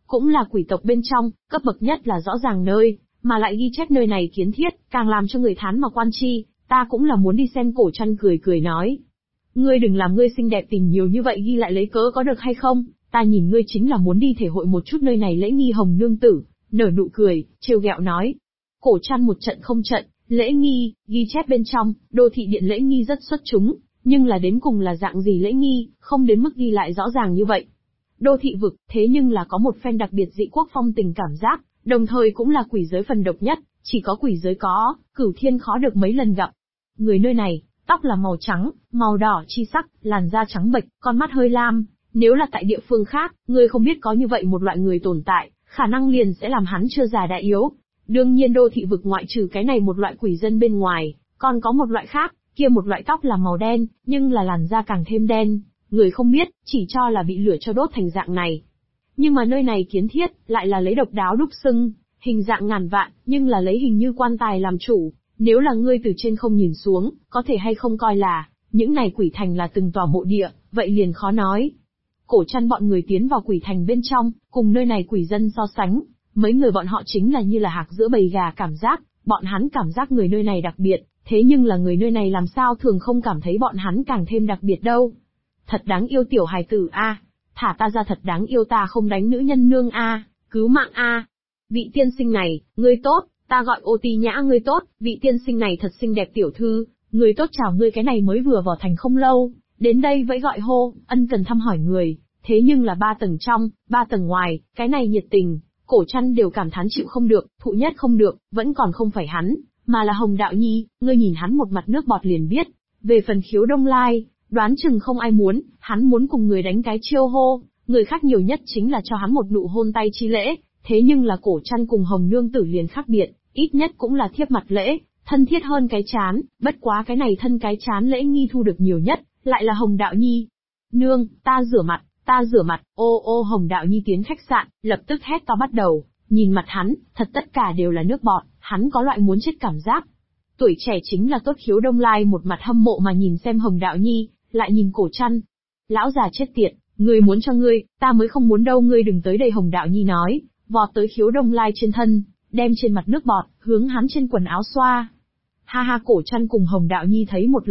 cũng là quỷ tộc bên trong, cấp bậc nhất là rõ ràng nơi, mà lại ghi chép nơi này kiến thiết, càng làm cho người thán mà quan chi, ta cũng là muốn đi xem. Cổ Trăn cười cười nói. Ngươi đừng làm ngươi xinh đẹp tình nhiều như vậy ghi lại lấy cớ có được hay không, ta nhìn ngươi chính là muốn đi thể hội một chút nơi này lễ nghi. Hồng nương tử, nở nụ cười, trêu ghẹo nói. Cổ Trăn một trận không trận, lễ nghi, ghi chép bên trong, đô thị điện lễ nghi rất xuất chúng, nhưng là đến cùng là dạng gì lễ nghi, không đến mức ghi lại rõ ràng như vậy. Đô thị vực, thế nhưng là có một phen đặc biệt dị quốc phong tình cảm giác, đồng thời cũng là quỷ giới phần độc nhất, chỉ có quỷ giới có, cửu thiên khó được mấy lần gặp. Người nơi này, tóc là màu trắng, màu đỏ chi sắc, làn da trắng bệch, con mắt hơi lam, nếu là tại địa phương khác, người không biết có như vậy một loại người tồn tại, khả năng liền sẽ làm hắn chưa già đã yếu. Đương nhiên đô thị vực ngoại trừ cái này một loại quỷ dân bên ngoài, còn có một loại khác, kia một loại tóc là màu đen, nhưng là làn da càng thêm đen, người không biết, chỉ cho là bị lửa cho đốt thành dạng này. Nhưng mà nơi này kiến thiết, lại là lấy độc đáo đúc xưng, hình dạng ngàn vạn, nhưng là lấy hình như quan tài làm chủ, nếu là ngươi từ trên không nhìn xuống, có thể hay không coi là, những này quỷ thành là từng tòa mộ địa, vậy liền khó nói. Cổ Trăn bọn người tiến vào quỷ thành bên trong, cùng nơi này quỷ dân so sánh, mấy người bọn họ chính là như là hạc giữa bầy gà cảm giác, bọn hắn cảm giác người nơi này đặc biệt, thế nhưng là người nơi này làm sao thường không cảm thấy bọn hắn càng thêm đặc biệt đâu. Thật đáng yêu tiểu hài tử a, thả ta ra, thật đáng yêu, ta không đánh nữ nhân nương a, cứu mạng a. Vị tiên sinh này, ngươi tốt, ta gọi Ô Ti Nhã. Ngươi tốt, vị tiên sinh này thật xinh đẹp tiểu thư, ngươi tốt, chào ngươi, cái này mới vừa vào thành không lâu, đến đây vẫy gọi hô, ân cần thăm hỏi người, thế nhưng là 3 tầng trong, 3 tầng ngoài, cái này nhiệt tình, Cổ Trăn đều cảm thán chịu không được, thụ nhất không được, vẫn còn không phải hắn, mà là Hồng Đạo Nhi, ngươi nhìn hắn một mặt nước bọt liền biết. Về phần Khiếu Đông Lai, đoán chừng không ai muốn, hắn muốn cùng người đánh cái chiêu hô, người khác nhiều nhất chính là cho hắn một nụ hôn tay chi lễ, thế nhưng là Cổ Trăn cùng Hồng nương tử liền khác biệt, ít nhất cũng là thiếp mặt lễ, thân thiết hơn cái chán, bất quá cái này thân cái chán lễ nghi thu được nhiều nhất, lại là Hồng Đạo Nhi. Nương, ta rửa mặt, ô Hồng Đạo Nhi tiến khách sạn, lập tức hét to bắt đầu, nhìn mặt hắn, thật tất cả đều là nước bọt, hắn có loại muốn chết cảm giác. Tuổi trẻ chính là tốt. Khiếu Đông Lai một mặt hâm mộ mà nhìn xem Hồng Đạo Nhi, lại nhìn Cổ Trăn. Lão già chết tiệt, ngươi muốn cho ngươi, ta mới không muốn đâu, ngươi đừng tới đây. Hồng Đạo Nhi nói, vọt tới Khiếu Đông Lai trên thân, đem trên mặt nước bọt, hướng hắn trên quần áo xoa. Ha ha, Cổ Trăn cùng Hồng Đạo Nhi thấy một